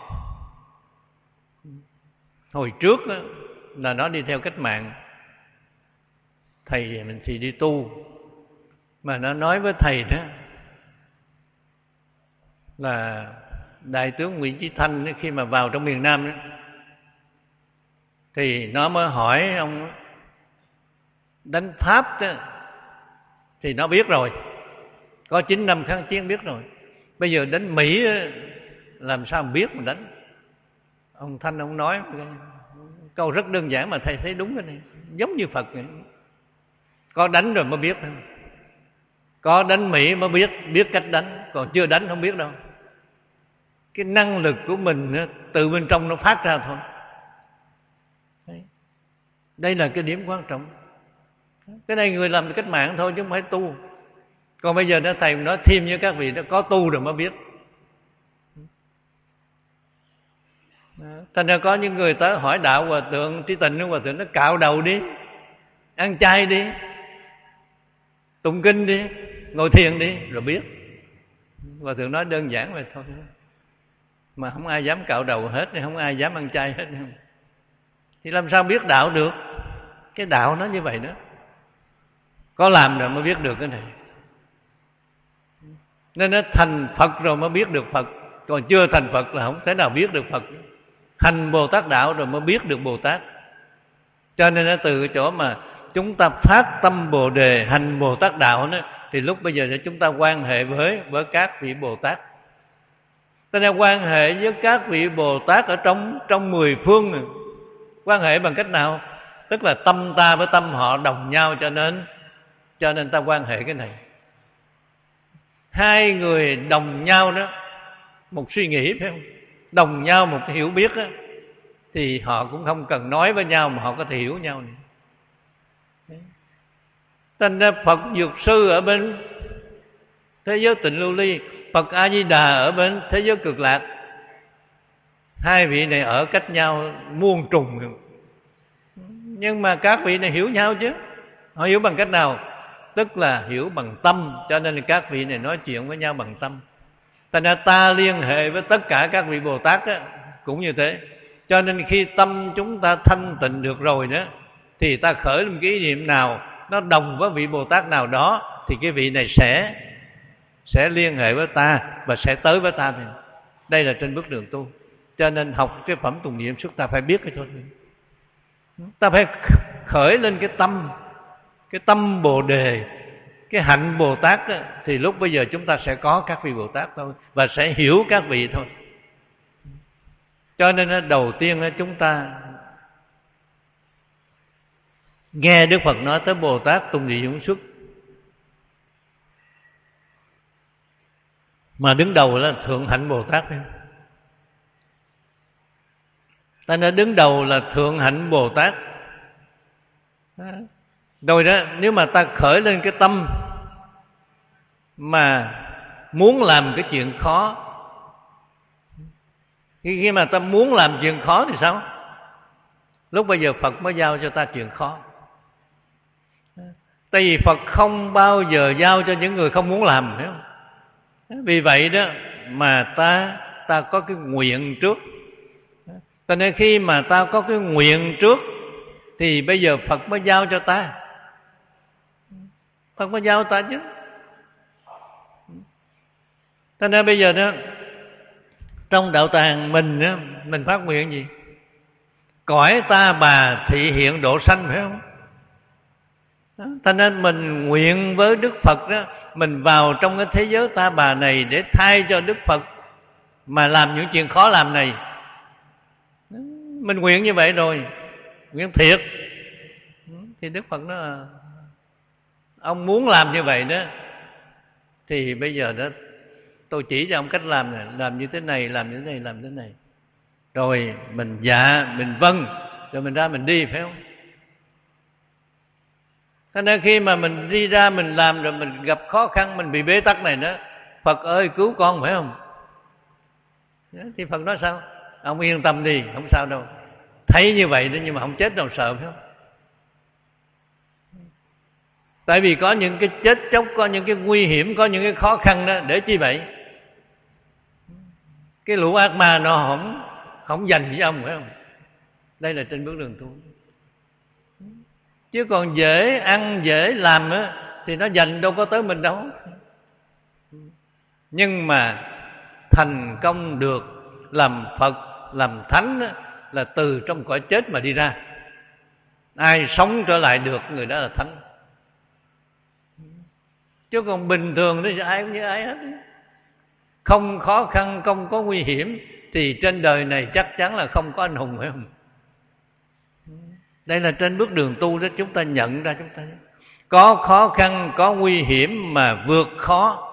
hồi trước đó, là nó đi theo cách mạng. Thầy mình thì đi tu, mà nó nói với thầy đó là Đại tướng Nguyễn Chí Thanh đó, khi mà vào trong miền Nam đó, thì nó mới hỏi ông đánh Pháp đó, thì nó biết rồi, có chín năm kháng chiến biết rồi. Bây giờ đánh Mỹ đó, làm sao mà biết mà đánh. Ông Thanh ông nói câu rất đơn giản mà thầy thấy đúng cái này, giống như Phật vậy. Có đánh rồi mới biết thôi. Có đánh Mỹ mới biết biết cách đánh, còn chưa đánh không biết đâu. Cái năng lực của mình từ bên trong nó phát ra thôi. Đây là cái điểm quan trọng. Cái này người làm cách mạng thôi chứ không phải tu. Còn bây giờ nó thầy nói thêm với các vị, nó có tu rồi mới biết. Thành ra có những người tới hỏi đạo Hòa Thượng Trí Tịnh, Hòa Thượng nó cạo đầu đi, ăn chay đi, tụng kinh đi, ngồi thiền đi rồi biết. Hòa Thượng nói đơn giản vậy thôi, mà không ai dám cạo đầu hết, không ai dám ăn chay hết. Thì làm sao biết đạo được? Cái đạo nó như vậy đó. Có làm rồi mới biết được cái này. Nên nó thành Phật rồi mới biết được Phật. Còn chưa thành Phật là không thể nào biết được Phật. Hành Bồ Tát đạo rồi mới biết được Bồ Tát. Cho nên nó từ cái chỗ mà chúng ta phát tâm Bồ Đề, hành Bồ Tát đạo đó, thì lúc bây giờ chúng ta quan hệ với với các vị Bồ Tát. Ta nên quan hệ với các vị Bồ Tát ở trong trong mười phương này. Quan hệ bằng cách nào? Tức là tâm ta với tâm họ đồng nhau, cho nên cho nên ta quan hệ cái này. Hai người đồng nhau đó, một suy nghĩ phải không? Đồng nhau một cái hiểu biết đó, thì họ cũng không cần nói với nhau mà họ có thể hiểu nhau này. Thành ra Phật Dược Sư ở bên thế giới Tịnh Lưu Ly, Phật A Di Đà ở bên thế giới Cực Lạc. Hai vị này ở cách nhau muôn trùng, nhưng mà các vị này hiểu nhau chứ. Họ hiểu bằng cách nào? Tức là hiểu bằng tâm. Cho nên các vị này nói chuyện với nhau bằng tâm. Thành ra ta liên hệ với tất cả các vị Bồ Tát đó, cũng như thế. Cho nên khi tâm chúng ta thanh tịnh được rồi đó, thì ta khởi một cái ý niệm nào nó đồng với vị Bồ Tát nào đó, thì cái vị này sẽ sẽ liên hệ với ta và sẽ tới với ta. Đây là trên bước đường tu. Cho nên học cái phẩm tùng niệm suốt ta phải biết cái thôi. Ta phải khởi lên cái tâm, cái tâm Bồ Đề, cái hạnh Bồ Tát đó, thì lúc bây giờ chúng ta sẽ có các vị Bồ Tát thôi, và sẽ hiểu các vị thôi. Cho nên đầu tiên chúng ta nghe Đức Phật nói tới Bồ Tát tùng niệm xuất, mà đứng đầu là Thượng Hạnh Bồ Tát. Ta nói đứng đầu là Thượng Hạnh Bồ Tát. Rồi đó, nếu mà ta khởi lên cái tâm mà muốn làm cái chuyện khó, khi mà ta muốn làm chuyện khó thì sao? Lúc bây giờ Phật mới giao cho ta chuyện khó. Tại vì Phật không bao giờ giao cho những người không muốn làm, phải không? Vì vậy đó mà ta ta có cái nguyện trước. Cho nên khi mà ta có cái nguyện trước thì bây giờ Phật mới giao cho ta. Phật mới giao ta chứ. Cho nên bây giờ đó Trong đạo tràng mình á, mình phát nguyện gì? Cõi ta bà thị hiện độ sanh, phải không? Đó. Cho nên mình nguyện với Đức Phật đó, mình vào trong cái thế giới ta bà này để thay cho Đức Phật mà làm những chuyện khó làm này. Đó. Mình nguyện như vậy rồi, nguyện thiệt. Thì Đức Phật nói ông muốn làm như vậy đó, thì bây giờ đó tôi chỉ cho ông cách làm này, làm như thế này, làm như thế này, làm như thế này. Rồi mình dạ, mình vâng, rồi mình ra mình đi, phải không? Cho nên khi mà mình đi ra mình làm rồi mình gặp khó khăn, mình bị bế tắc này nữa, Phật ơi cứu con, phải không? Thì Phật nói sao? Ông yên tâm đi, không sao đâu. Thấy như vậy đó nhưng mà không chết đâu, sợ, phải không? Tại vì có những cái chết chóc, có những cái nguy hiểm, có những cái khó khăn đó, để chi vậy? Cái lũ ác ma nó không không dành với ông, phải không? Đây là trên bước đường tu. Chứ còn dễ ăn dễ làm á, thì nó dành đâu có tới mình đâu. Nhưng mà thành công được làm Phật, làm Thánh á, là từ trong cõi chết mà đi ra. Ai sống trở lại được, người đó là Thánh. Chứ còn bình thường thì ai cũng như ai hết. Không khó khăn, không có nguy hiểm thì trên đời này chắc chắn là không có anh hùng, phải không? Đây là trên bước đường tu đó, chúng ta nhận ra, chúng ta có khó khăn, có nguy hiểm mà vượt khó,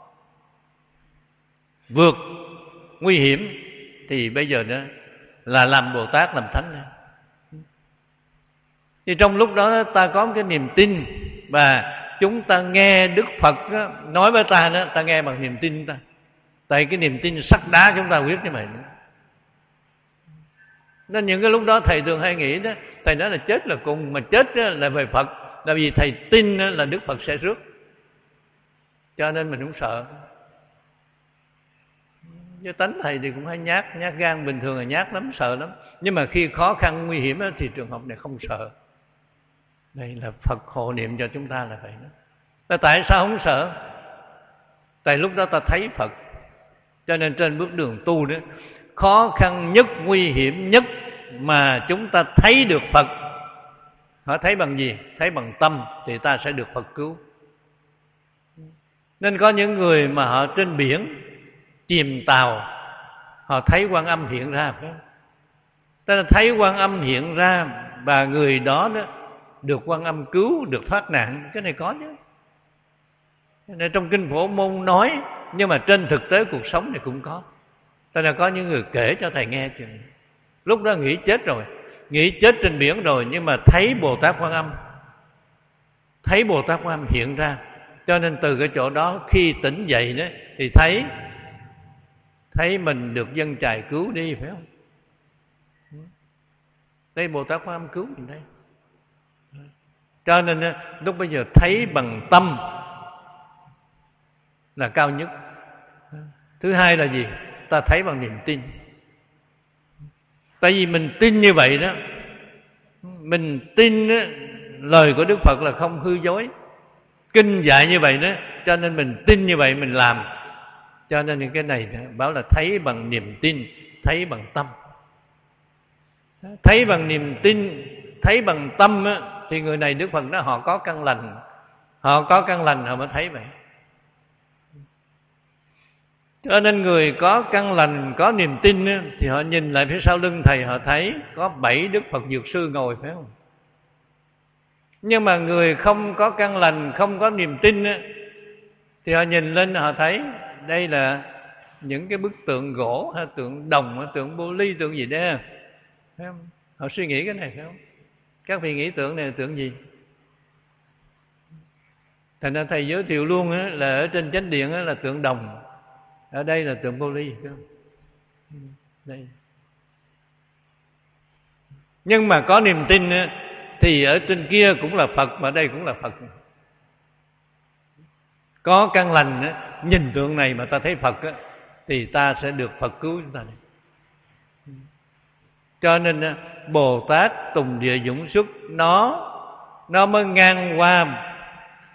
vượt nguy hiểm, thì bây giờ đó là làm Bồ Tát, làm Thánh. Thì trong lúc đó ta có cái niềm tin, và chúng ta nghe Đức Phật đó, nói với ta đó, ta nghe bằng niềm tin ta. Tại cái niềm tin sắt đá chúng ta quyết như vậy nữa. Nên những cái lúc đó thầy thường hay nghĩ đó, thầy nói là chết là cùng, mà chết là về Phật, là vì thầy tin là Đức Phật sẽ rước, cho nên mình không sợ. Với tánh thầy thì cũng hay nhát, nhát gan, bình thường là nhát lắm, sợ lắm. Nhưng mà khi khó khăn nguy hiểm đó, thì trường hợp này không sợ. Đây là Phật hộ niệm cho chúng ta là vậy đó. Và tại sao không sợ? Tại lúc đó ta thấy Phật. Cho nên trên bước đường tu đó, khó khăn nhất, nguy hiểm nhất mà chúng ta thấy được Phật. Họ thấy bằng gì? Thấy bằng tâm, thì ta sẽ được Phật cứu. Nên có những người mà họ trên biển chìm tàu, họ thấy Quan Âm hiện ra, phải không? Ta thấy Quan Âm hiện ra, và người đó đó được Quan Âm cứu, được thoát nạn. Cái này có chứ. Nên trong Kinh Phổ Môn nói, nhưng mà trên thực tế cuộc sống này cũng có. Tức là có những người kể cho thầy nghe chừng lúc đó nghĩ chết rồi, nghĩ chết trên biển rồi, nhưng mà thấy Bồ Tát Quan Âm, thấy Bồ Tát Quan Âm hiện ra. Cho nên từ cái chỗ đó khi tỉnh dậy đó, thì thấy thấy mình được dân chài cứu đi, phải không? Đây Bồ Tát Quan Âm cứu mình đây. Cho nên lúc bây giờ thấy bằng tâm là cao nhất. Thứ hai là gì? Ta thấy bằng niềm tin. Tại vì mình tin như vậy đó, mình tin đó, lời của Đức Phật là không hư dối, kinh dạy như vậy đó, cho nên mình tin như vậy mình làm. Cho nên những cái này bảo là thấy bằng niềm tin, thấy bằng tâm. Thấy bằng niềm tin, thấy bằng tâm á, thì người này Đức Phật nói họ có căn lành. Họ có căn lành họ mới thấy vậy. Cho nên người có căn lành, có niềm tin á, thì họ nhìn lại phía sau lưng thầy, họ thấy có bảy Đức Phật Dược Sư ngồi, phải không? Nhưng mà người không có căn lành, không có niềm tin á, thì họ nhìn lên họ thấy đây là những cái bức tượng gỗ, hay tượng đồng, hay tượng bô ly, tượng gì đó, phải không? Họ suy nghĩ cái này, phải không? Các vị nghĩ tượng này là tượng gì? Thành ra thầy giới thiệu luôn á, là ở trên chánh điện á, là tượng đồng, ở đây là tượng bô ly, phải không? Đây. Nhưng mà có niềm tin á, thì ở trên kia cũng là Phật, mà ở đây cũng là Phật. Có căn lành á, nhìn tượng này mà ta thấy Phật á, thì ta sẽ được Phật cứu chúng ta này. Cho nên á, Bồ Tát Tùng Địa Dũng Xuất nó nó mới ngang qua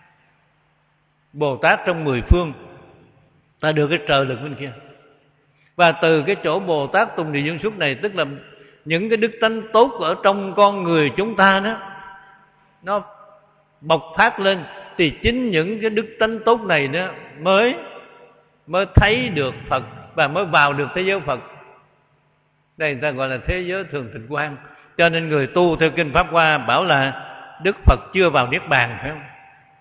Bồ Tát trong mười phương, ta được cái trợ lực bên kia. Và từ cái chỗ Bồ Tát Tùng Trì Dương Xuất này, tức là những cái đức tánh tốt ở trong con người chúng ta đó, nó bộc phát lên, thì chính những cái đức tánh tốt này đó mới mới thấy được Phật và mới vào được thế giới Phật. Đây người ta gọi là thế giới thường tịch quan. Cho nên người tu theo kinh Pháp Hoa bảo là Đức Phật chưa vào Niết Bàn, phải không?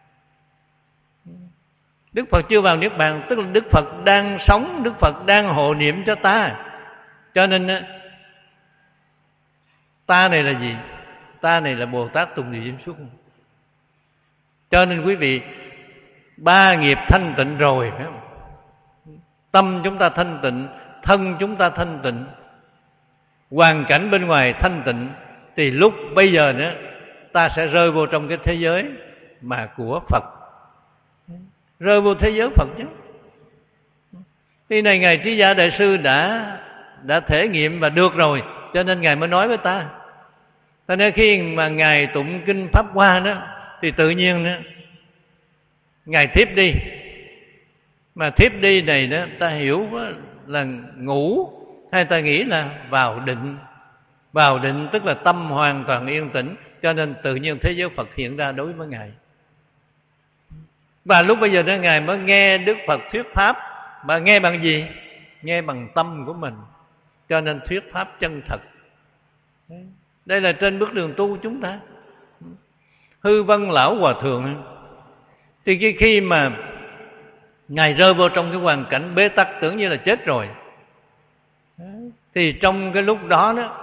Đức Phật chưa vào Niết Bàn, tức là Đức Phật đang sống, Đức Phật đang hộ niệm cho ta. Cho nên ta này là gì? Ta này là Bồ Tát Tùng Trì Dương Xuất. Cho nên quý vị, ba nghiệp thanh tịnh rồi, phải không? Tâm chúng ta thanh tịnh, thân chúng ta thanh tịnh, hoàn cảnh bên ngoài thanh tịnh, thì lúc bây giờ nữa ta sẽ rơi vô trong cái thế giới mà của Phật, rơi vô thế giới Phật chứ. Khi này Ngài Trí Giả Đại Sư đã đã thể nghiệm và được rồi, cho nên Ngài mới nói với ta. Cho nên khi mà Ngài tụng kinh Pháp Hoa đó, thì tự nhiên đó, Ngài thiếp đi. Mà thiếp đi này đó, ta hiểu là ngủ, hay ta nghĩ là vào định. Vào định tức là tâm hoàn toàn yên tĩnh, cho nên tự nhiên thế giới Phật hiện ra đối với Ngài. Và lúc bây giờ đó Ngài mới nghe Đức Phật thuyết Pháp. Mà nghe bằng gì? Nghe bằng tâm của mình, cho nên thuyết Pháp chân thật. Đây là trên bước đường tu chúng ta. Hư Vân Lão Hòa Thượng thì khi mà Ngài rơi vô trong cái hoàn cảnh bế tắc, tưởng như là chết rồi, thì trong cái lúc đó đó,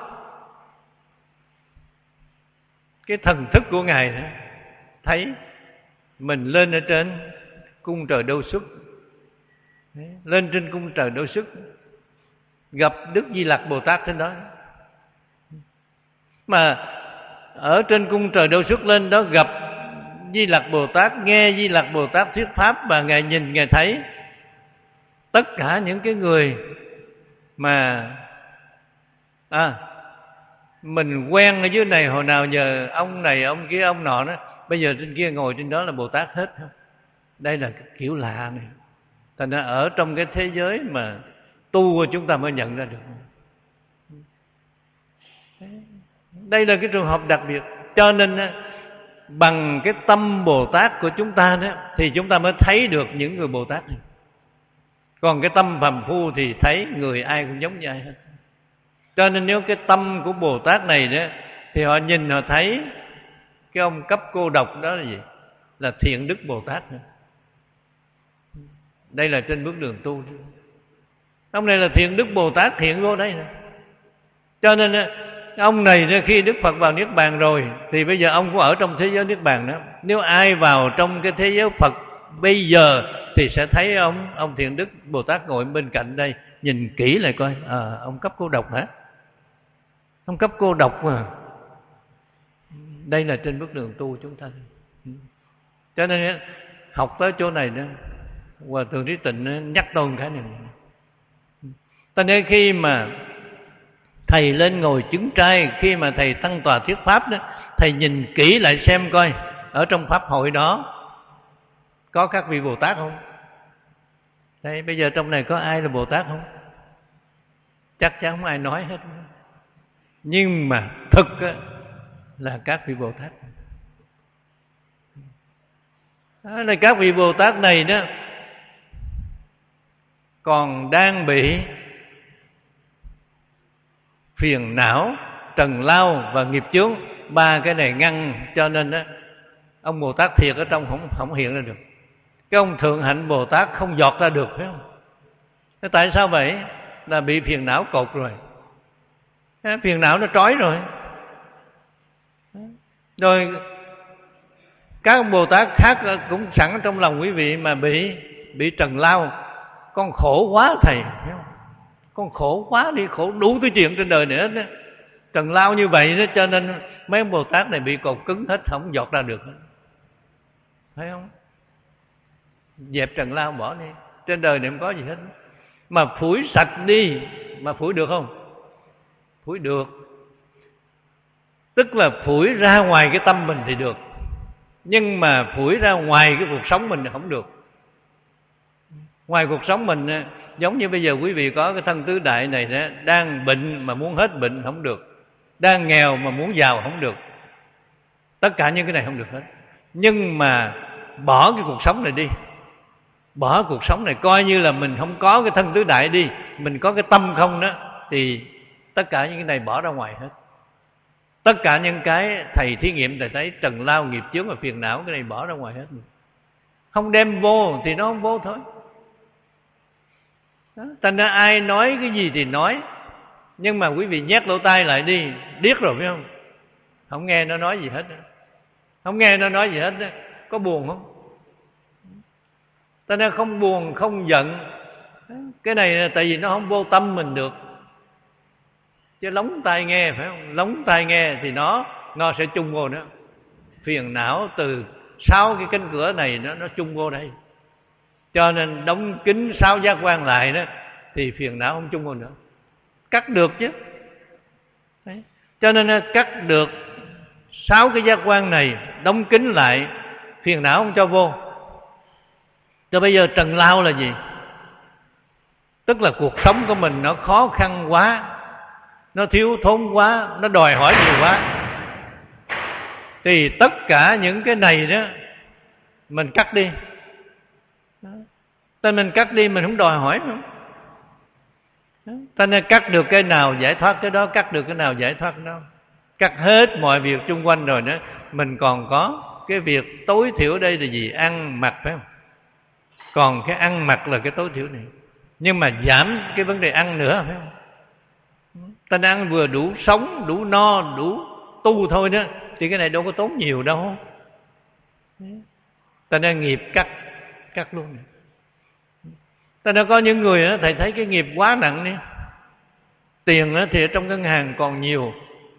cái thần thức của Ngài đó, thấy mình lên ở trên cung trời Đâu Xuất, lên trên cung trời Đâu Xuất, gặp Đức Di Lặc Bồ Tát trên đó. Mà ở trên cung trời Đâu Xuất lên đó gặp Di Lặc Bồ Tát, nghe Di Lặc Bồ Tát thuyết Pháp, và Ngài nhìn, Ngài thấy tất cả những cái người mà à, mình quen ở dưới này hồi nào giờ ông này, ông kia, ông nọ đó, bây giờ trên kia ngồi trên đó là Bồ Tát hết. Đây là kiểu lạ này. Thành ra ở trong cái thế giới mà tu của chúng ta mới nhận ra được. Đây là cái trường hợp đặc biệt. Cho nên bằng cái tâm Bồ Tát của chúng ta đó, thì chúng ta mới thấy được những người Bồ Tát này. Còn cái tâm phàm phu thì thấy người ai cũng giống như ai hết. Cho nên nếu cái tâm của Bồ Tát này đó, thì họ nhìn họ thấy cái ông cấp cô độc đó là gì? Là Thiện Đức Bồ Tát nữa. Đây là trên bước đường tu. Ông này là Thiện Đức Bồ Tát hiện vô đây nè. Cho nên ông này khi Đức Phật vào Niết Bàn rồi, thì bây giờ ông cũng ở trong thế giới Niết Bàn đó. Nếu ai vào trong cái thế giới Phật bây giờ thì sẽ thấy ông ông Thiện Đức Bồ Tát ngồi bên cạnh đây, nhìn kỹ lại coi, à, ông cấp cô độc hả? Ông cấp cô độc mà. Đây là trên bước đường tu chúng ta. Cho nên học tới chỗ này đó, Hòa Thượng Trí Tịnh nhắc tôi cái này. Cho nên khi mà thầy lên ngồi chứng trai, khi mà thầy tăng tòa thuyết Pháp đó, thầy nhìn kỹ lại xem coi ở trong Pháp hội đó có các vị Bồ Tát không? Đây, bây giờ trong này có ai là Bồ Tát không? Chắc chắn không ai nói hết. Nhưng mà thực là các vị Bồ Tát. Đó là các vị Bồ Tát này đó còn đang bị phiền não, trần lao và nghiệp chướng, ba cái này ngăn, cho nên đó ông Bồ Tát thiệt ở trong không không hiện ra được. Cái ông Thượng Hạnh Bồ Tát không giọt ra được, phải không? Thế tại sao vậy? Là bị phiền não cột rồi. Phiền não nó trói rồi. Rồi các ông Bồ Tát khác cũng sẵn trong lòng quý vị mà bị bị trần lao. Con khổ quá thầy, phải không? Con khổ quá đi, khổ đủ cái chuyện trên đời nữa đó. Trần lao như vậy đó, cho nên mấy ông Bồ Tát này bị cột cứng hết, không giọt ra được. Thấy không? Dẹp trần lao bỏ đi. Trên đời này không có gì hết. Mà phủi sạch đi. Mà phủi được không? Phủi được. Tức là phủi ra ngoài cái tâm mình thì được. Nhưng mà phủi ra ngoài cái cuộc sống mình thì không được. Ngoài cuộc sống mình Giống như bây giờ quý vị có cái thân tứ đại này đó, đang bệnh mà muốn hết bệnh không được, đang nghèo mà muốn giàu không được, tất cả những cái này không được hết. Nhưng mà bỏ cái cuộc sống này đi, bỏ cuộc sống này, coi như là mình không có cái thân tứ đại đi, mình có cái tâm không đó, thì tất cả những cái này bỏ ra ngoài hết. Tất cả những cái thầy thí nghiệm thầy thấy trần lao nghiệp chướng và phiền não, cái này bỏ ra ngoài hết. Không đem vô thì nó không vô thôi. Thành ra ai nói cái gì thì nói, nhưng mà quý vị nhét lỗ tai lại đi, điếc rồi phải không? Không nghe nó nói gì hết, không nghe nó nói gì hết. Có buồn không? Ta nên không buồn, không giận. Cái này là tại vì nó không vô tâm mình được. Chứ lóng tai nghe phải không? Lóng tai nghe thì nó nó sẽ chung vô nữa. Phiền não từ sáu cái cánh cửa này nó nó chung vô đây. Cho nên đóng kín sáu giác quan lại đó thì phiền não không chung vô nữa. Cắt được chứ. Đấy. Cho nên cắt được sáu cái giác quan này, đóng kín lại, phiền não không cho vô. Cho bây giờ trần lao là gì? Tức là cuộc sống của mình nó khó khăn quá, nó thiếu thốn quá, nó đòi hỏi nhiều quá, thì tất cả những cái này đó mình cắt đi. Tên mình cắt đi, mình không đòi hỏi nữa. Ta nên cắt được cái nào giải thoát cái đó, cắt được cái nào giải thoát cái đó. Cắt hết mọi việc xung quanh rồi đó, mình còn có cái việc tối thiểu đây là gì? Ăn mặc phải không? Còn cái ăn mặc là cái tối thiểu này. Nhưng mà giảm cái vấn đề ăn nữa phải không? Ta nên ăn vừa đủ sống, đủ no, đủ tu thôi đó, thì cái này đâu có tốn nhiều đâu. Ta nên nghiệp cắt, cắt luôn. Ta nên có những người đó, thầy thấy cái nghiệp quá nặng đi. Tiền đó thì ở trong ngân hàng còn nhiều,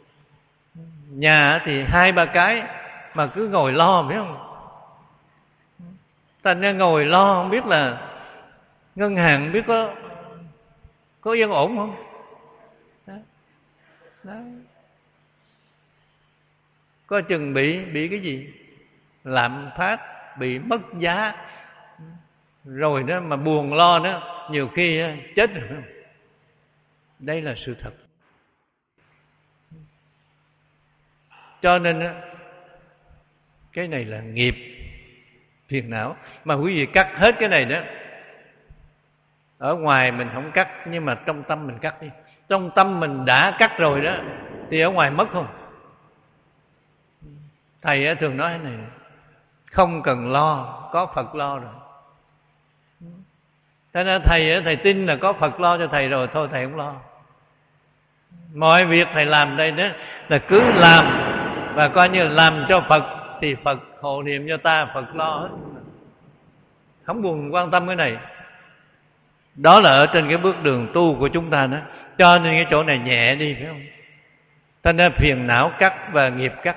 nhà thì hai ba cái mà cứ ngồi lo phải không? Ta nên ngồi lo, không biết là ngân hàng không biết có có yên ổn không? Đó. Đó. Có chừng bị bị cái gì lạm phát, bị mất giá rồi đó, mà buồn lo đó, nhiều khi chết rồi. Đây là sự thật. Cho nên cái này là nghiệp phiền não. Mà quý vị cắt hết cái này đó, ở ngoài mình không cắt, nhưng mà trong tâm mình cắt đi. Trong tâm mình đã cắt rồi đó, thì ở ngoài mất không? Thầy thường nói thế này, không cần lo, có Phật lo rồi. Thế nên thầy thầy tin là có Phật lo cho thầy rồi, thôi thầy không lo. Mọi việc thầy làm đây đó là cứ làm, và coi như là làm cho Phật, thì Phật hộ niệm cho ta, Phật lo hết. Không buồn quan tâm cái này. Đó là ở trên cái bước đường tu của chúng ta đó. Cho nên cái chỗ này nhẹ đi phải không? Thế nên phiền não cắt và nghiệp cắt.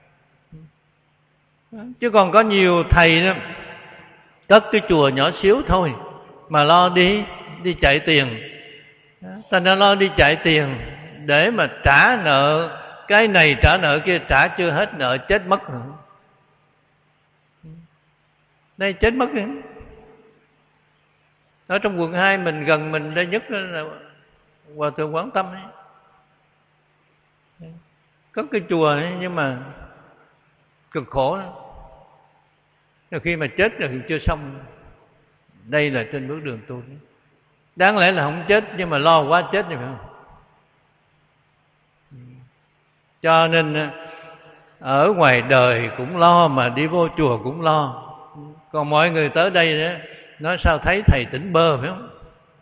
Chứ còn có nhiều thầy đó, cất cái chùa nhỏ xíu thôi mà lo đi đi chạy tiền. Ta nên lo đi chạy tiền để mà trả nợ cái này, trả nợ kia, trả chưa hết nợ chết mất nữa. Đây chết mất nữa. Ở trong quận hai mình, gần mình đây nhất là Hòa Thượng Quán Tâm ấy. Có cái chùa ấy, nhưng mà cực khổ đó. Rồi khi mà chết rồi thì chưa xong. Đây là trên bước đường tu. Đáng lẽ là không chết, nhưng mà lo quá chết rồi phải không? Cho nên ở ngoài đời cũng lo, mà đi vô chùa cũng lo. Còn mọi người tới đây đó, nói sao thấy thầy tỉnh bơ phải không?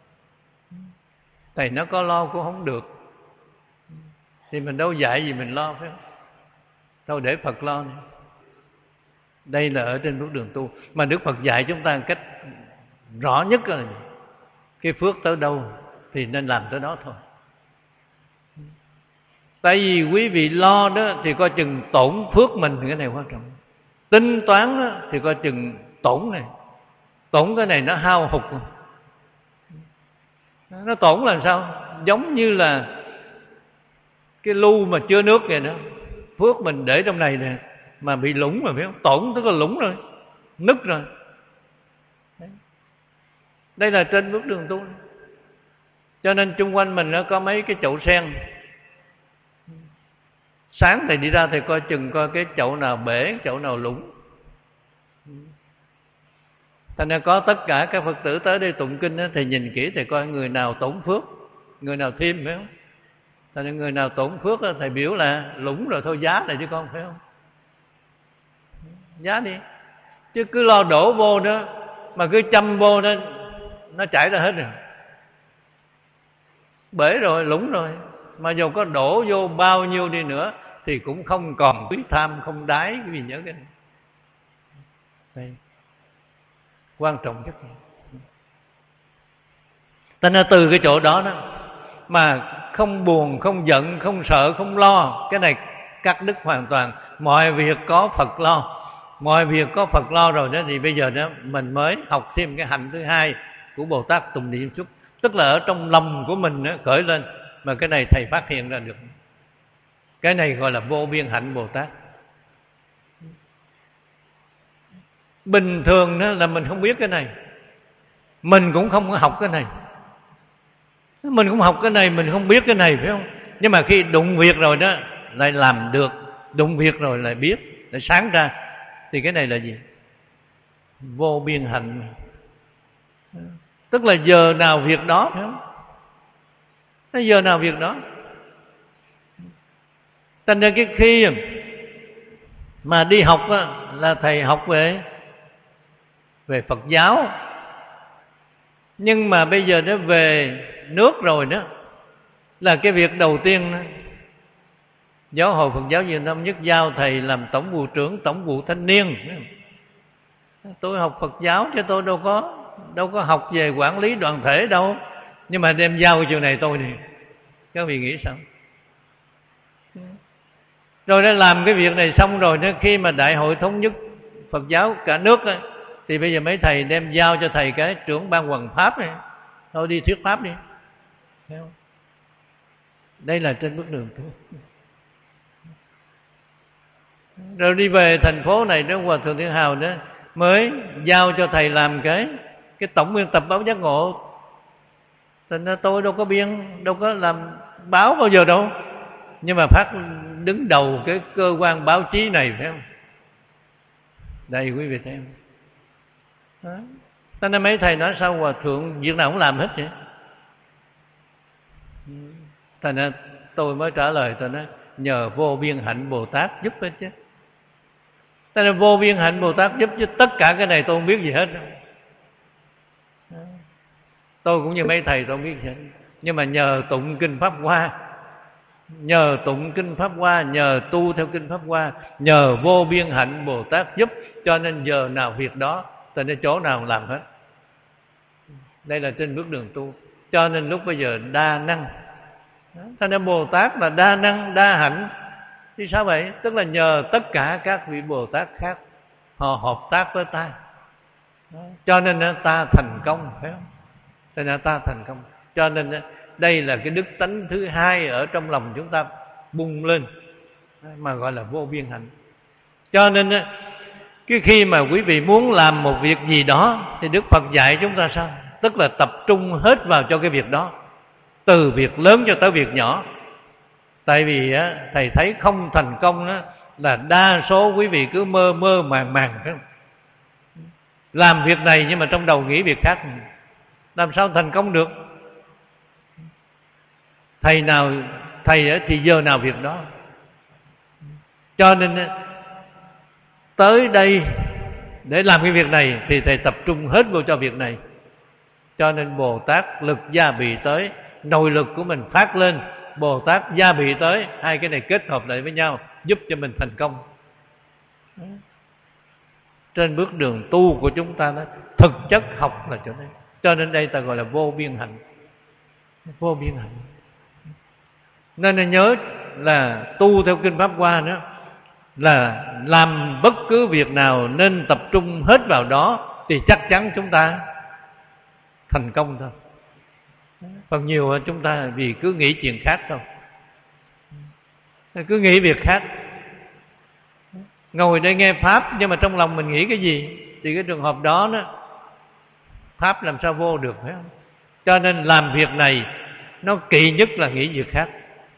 Thầy nó có lo cũng không được, thì mình đâu dạy gì mình lo phải không? Đâu để Phật lo nữa. Đây là ở trên bước đường tu. Mà Đức Phật dạy chúng ta cách rõ nhất là cái phước tới đâu thì nên làm tới đó thôi. Tại vì quý vị lo đó thì coi chừng tổn phước mình, thì cái này quan trọng. Tính toán đó thì coi chừng tổn này. Tổn cái này nó hao hụt. Nó tổn là sao? Giống như là cái lu mà chứa nước vậy đó. Phước mình để trong này nè, mà bị lủng rồi phải không? Tổn tức là lủng rồi, nứt rồi. Đấy. Đây là trên bước đường tu. Cho nên chung quanh mình nó có mấy cái chậu sen. Sáng thầy đi ra thầy coi chừng coi cái chậu nào bể, chậu nào lũng. Thành ra có tất cả các Phật tử tới đây tụng kinh đó, thầy nhìn kỹ thầy coi người nào tổn phước, người nào thêm, phải không? Thành ra người nào tổn phước đó, thầy biểu là lũng rồi thôi giá này chứ con, phải không? Giá đi. Chứ cứ lo đổ vô đó mà cứ chăm vô đó, nó chảy ra hết rồi. Bể rồi, lũng rồi. Mà dù có đổ vô bao nhiêu đi nữa thì cũng không còn quý tham, không đái cái gì nhớ cái này. Đây. Quan trọng nhất. Ta nên từ cái chỗ đó đó mà không buồn, không giận, không sợ, không lo. Cái này cắt đứt hoàn toàn. Mọi việc có Phật lo. Mọi việc có Phật lo rồi đó thì bây giờ đó mình mới học thêm cái hạnh thứ hai của Bồ Tát Tùng Niệm Xúc. Tức là ở trong lòng của mình đó, khởi lên. Mà cái này thầy phát hiện ra được. Cái này gọi là vô biên hạnh Bồ Tát. Bình thường đó là mình không biết cái này. Mình cũng không có học cái này. Mình cũng học cái này, mình không biết cái này, phải không? Nhưng mà khi đụng việc rồi đó lại làm được. Đụng việc rồi lại biết, lại sáng ra. Thì cái này là gì? Vô biên hạnh. Tức là giờ nào việc đó, phải không? Giờ nào việc đó. Thành ra cái khi mà đi học á, là thầy học về về Phật giáo. Nhưng mà bây giờ nó về nước rồi đó, là cái việc đầu tiên đó, Giáo hội Phật giáo Việt Nam nhất giao thầy làm tổng vụ trưởng tổng vụ thanh niên. Tôi học Phật giáo chứ tôi đâu có đâu có học về quản lý đoàn thể đâu. Nhưng mà đem giao cái trường này tôi thì các vị nghĩ sao? Rồi đã làm cái việc này xong rồi đó, khi mà đại hội thống nhất Phật giáo cả nước đó, thì bây giờ mấy thầy đem giao cho thầy cái trưởng ban hoằng pháp này, thôi đi thuyết pháp đi. Đây là trên bước đường tu. Rồi đi về thành phố này đó, Hòa Thượng Thiên Hào đó mới giao cho thầy làm cái cái tổng biên tập báo giác ngộ. Thành ra tôi đâu có biên, đâu có làm báo bao giờ đâu. Nhưng mà phát đứng đầu cái cơ quan báo chí này, phải không? Đây quý vị thấy không? Đó. Thành ra mấy thầy nói sao Hòa Thượng việc nào cũng làm hết vậy? Thành ra tôi mới trả lời tôi nói nhờ vô biên hạnh Bồ Tát giúp hết chứ. Thành ra vô biên hạnh Bồ Tát giúp chứ tất cả cái này tôi không biết gì hết. Tôi cũng như mấy thầy tôi không biết gì hết. Nhưng mà nhờ tụng kinh Pháp Hoa, nhờ tụng kinh Pháp Hoa, nhờ tu theo kinh Pháp Hoa, nhờ vô biên hạnh Bồ Tát giúp, cho nên giờ nào việc đó, tại nên chỗ nào làm hết. Đây là trên bước đường tu. Cho nên lúc bây giờ đa năng. Thành ra Bồ Tát là đa năng, đa hạnh. Thì sao vậy? Tức là nhờ tất cả các vị Bồ Tát khác họ hợp tác với ta, cho nên ta thành công, phải không? Cho nên ta thành công. Cho nên đây là cái đức tánh thứ hai ở trong lòng chúng ta bung lên, mà gọi là vô biên hạnh. Cho nên cái khi mà quý vị muốn làm một việc gì đó thì Đức Phật dạy chúng ta sao? Tức là tập trung hết vào cho cái việc đó, từ việc lớn cho tới việc nhỏ. Tại vì á, thầy thấy không thành công đó, là đa số quý vị cứ mơ mơ màng màng, phải không? Làm việc này nhưng mà trong đầu nghĩ việc khác, làm sao thành công được? Thầy nào thầy ấy thì giờ nào việc đó. Cho nên tới đây để làm cái việc này thì thầy tập trung hết vô cho việc này. Cho nên Bồ Tát lực gia bị tới, nội lực của mình phát lên, Bồ Tát gia bị tới, hai cái này kết hợp lại với nhau giúp cho mình thành công. Trên bước đường tu của chúng ta đó, thực chất học là chỗ này. Cho nên đây ta gọi là vô biên hạnh. Vô biên hạnh. Nên là nhớ là tu theo kinh Pháp Hoa nữa, là làm bất cứ việc nào nên tập trung hết vào đó thì chắc chắn chúng ta thành công thôi. Phần nhiều chúng ta vì cứ nghĩ chuyện khác thôi, cứ nghĩ việc khác. Ngồi đây nghe Pháp nhưng mà trong lòng mình nghĩ cái gì thì cái trường hợp đó đó Pháp làm sao vô được, phải không? Cho nên làm việc này nó kỳ nhất là nghĩ việc khác.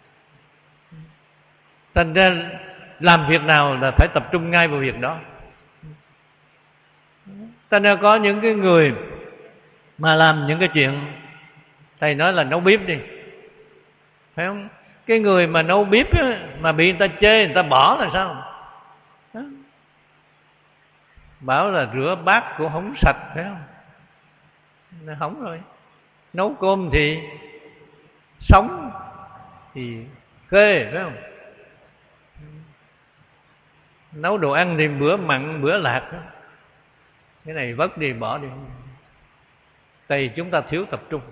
Thành ra làm việc nào là phải tập trung ngay vào việc đó. Thành ra có những cái người mà làm những cái chuyện thầy nói là nấu bếp đi, phải không? Cái người mà nấu bếp á, mà bị người ta chê, người ta bỏ là sao? Đó. Bảo là rửa bát cũng không sạch, phải không? Nó hỏng rồi. Nấu cơm thì sống thì khê, phải không? Nấu đồ ăn thì bữa mặn bữa lạc đó. Cái này vất đi, bỏ đi. Tại chúng ta thiếu tập trung.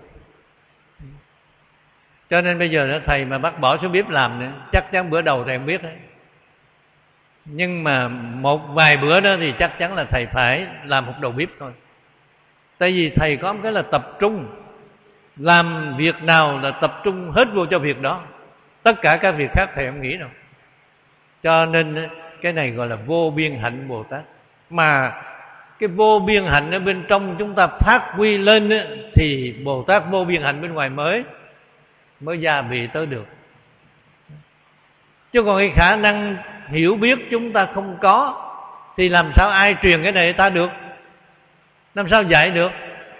Cho nên bây giờ thầy mà bắt bỏ xuống bếp làm nữa, chắc chắn bữa đầu thầy không biết đấy. Nhưng mà một vài bữa đó thì chắc chắn là thầy phải làm một đầu bếp thôi. Tại vì thầy có một cái là tập trung. Làm việc nào là tập trung hết vô cho việc đó. Tất cả các việc khác thầy không nghĩ đâu. Cho nên cái này gọi là vô biên hạnh Bồ Tát. Mà cái vô biên hạnh ở bên trong chúng ta phát huy lên thì Bồ Tát vô biên hạnh bên ngoài mới mới gia bị tới được. Chứ còn cái khả năng hiểu biết chúng ta không có thì làm sao ai truyền cái này ta được? Làm sao dạy được?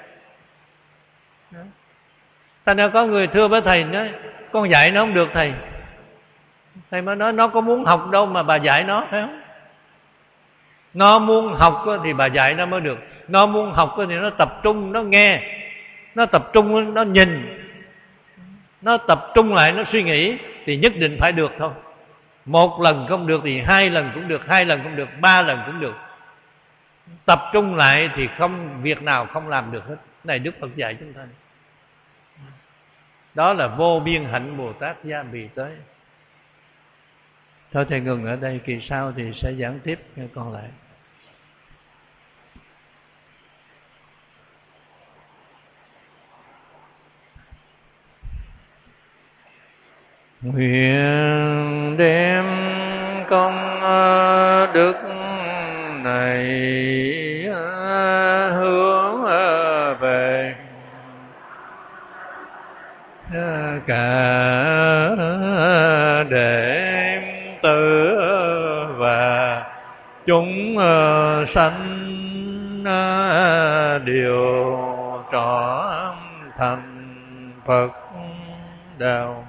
Thành ra có người thưa với thầy nói con dạy nó không được thầy. Thầy mới nói nó có muốn học đâu mà bà dạy nó, phải không? Nó muốn học thì bà dạy nó mới được. Nó muốn học thì nó tập trung, nó nghe. Nó tập trung, nó nhìn. Nó tập trung lại, nó suy nghĩ thì nhất định phải được thôi. Một lần không được thì hai lần cũng được, hai lần cũng được, ba lần cũng được. Tập trung lại thì không việc nào không làm được hết. Này Đức Phật dạy chúng ta. Đó là vô biên hạnh Bồ Tát gia bì tới. Thôi thầy ngừng ở đây, kỳ sau thì sẽ giảng tiếp còn lại. Nguyện đem công đức này hướng về cả đệ tử và chúng sanh đều trọn thành Phật đạo.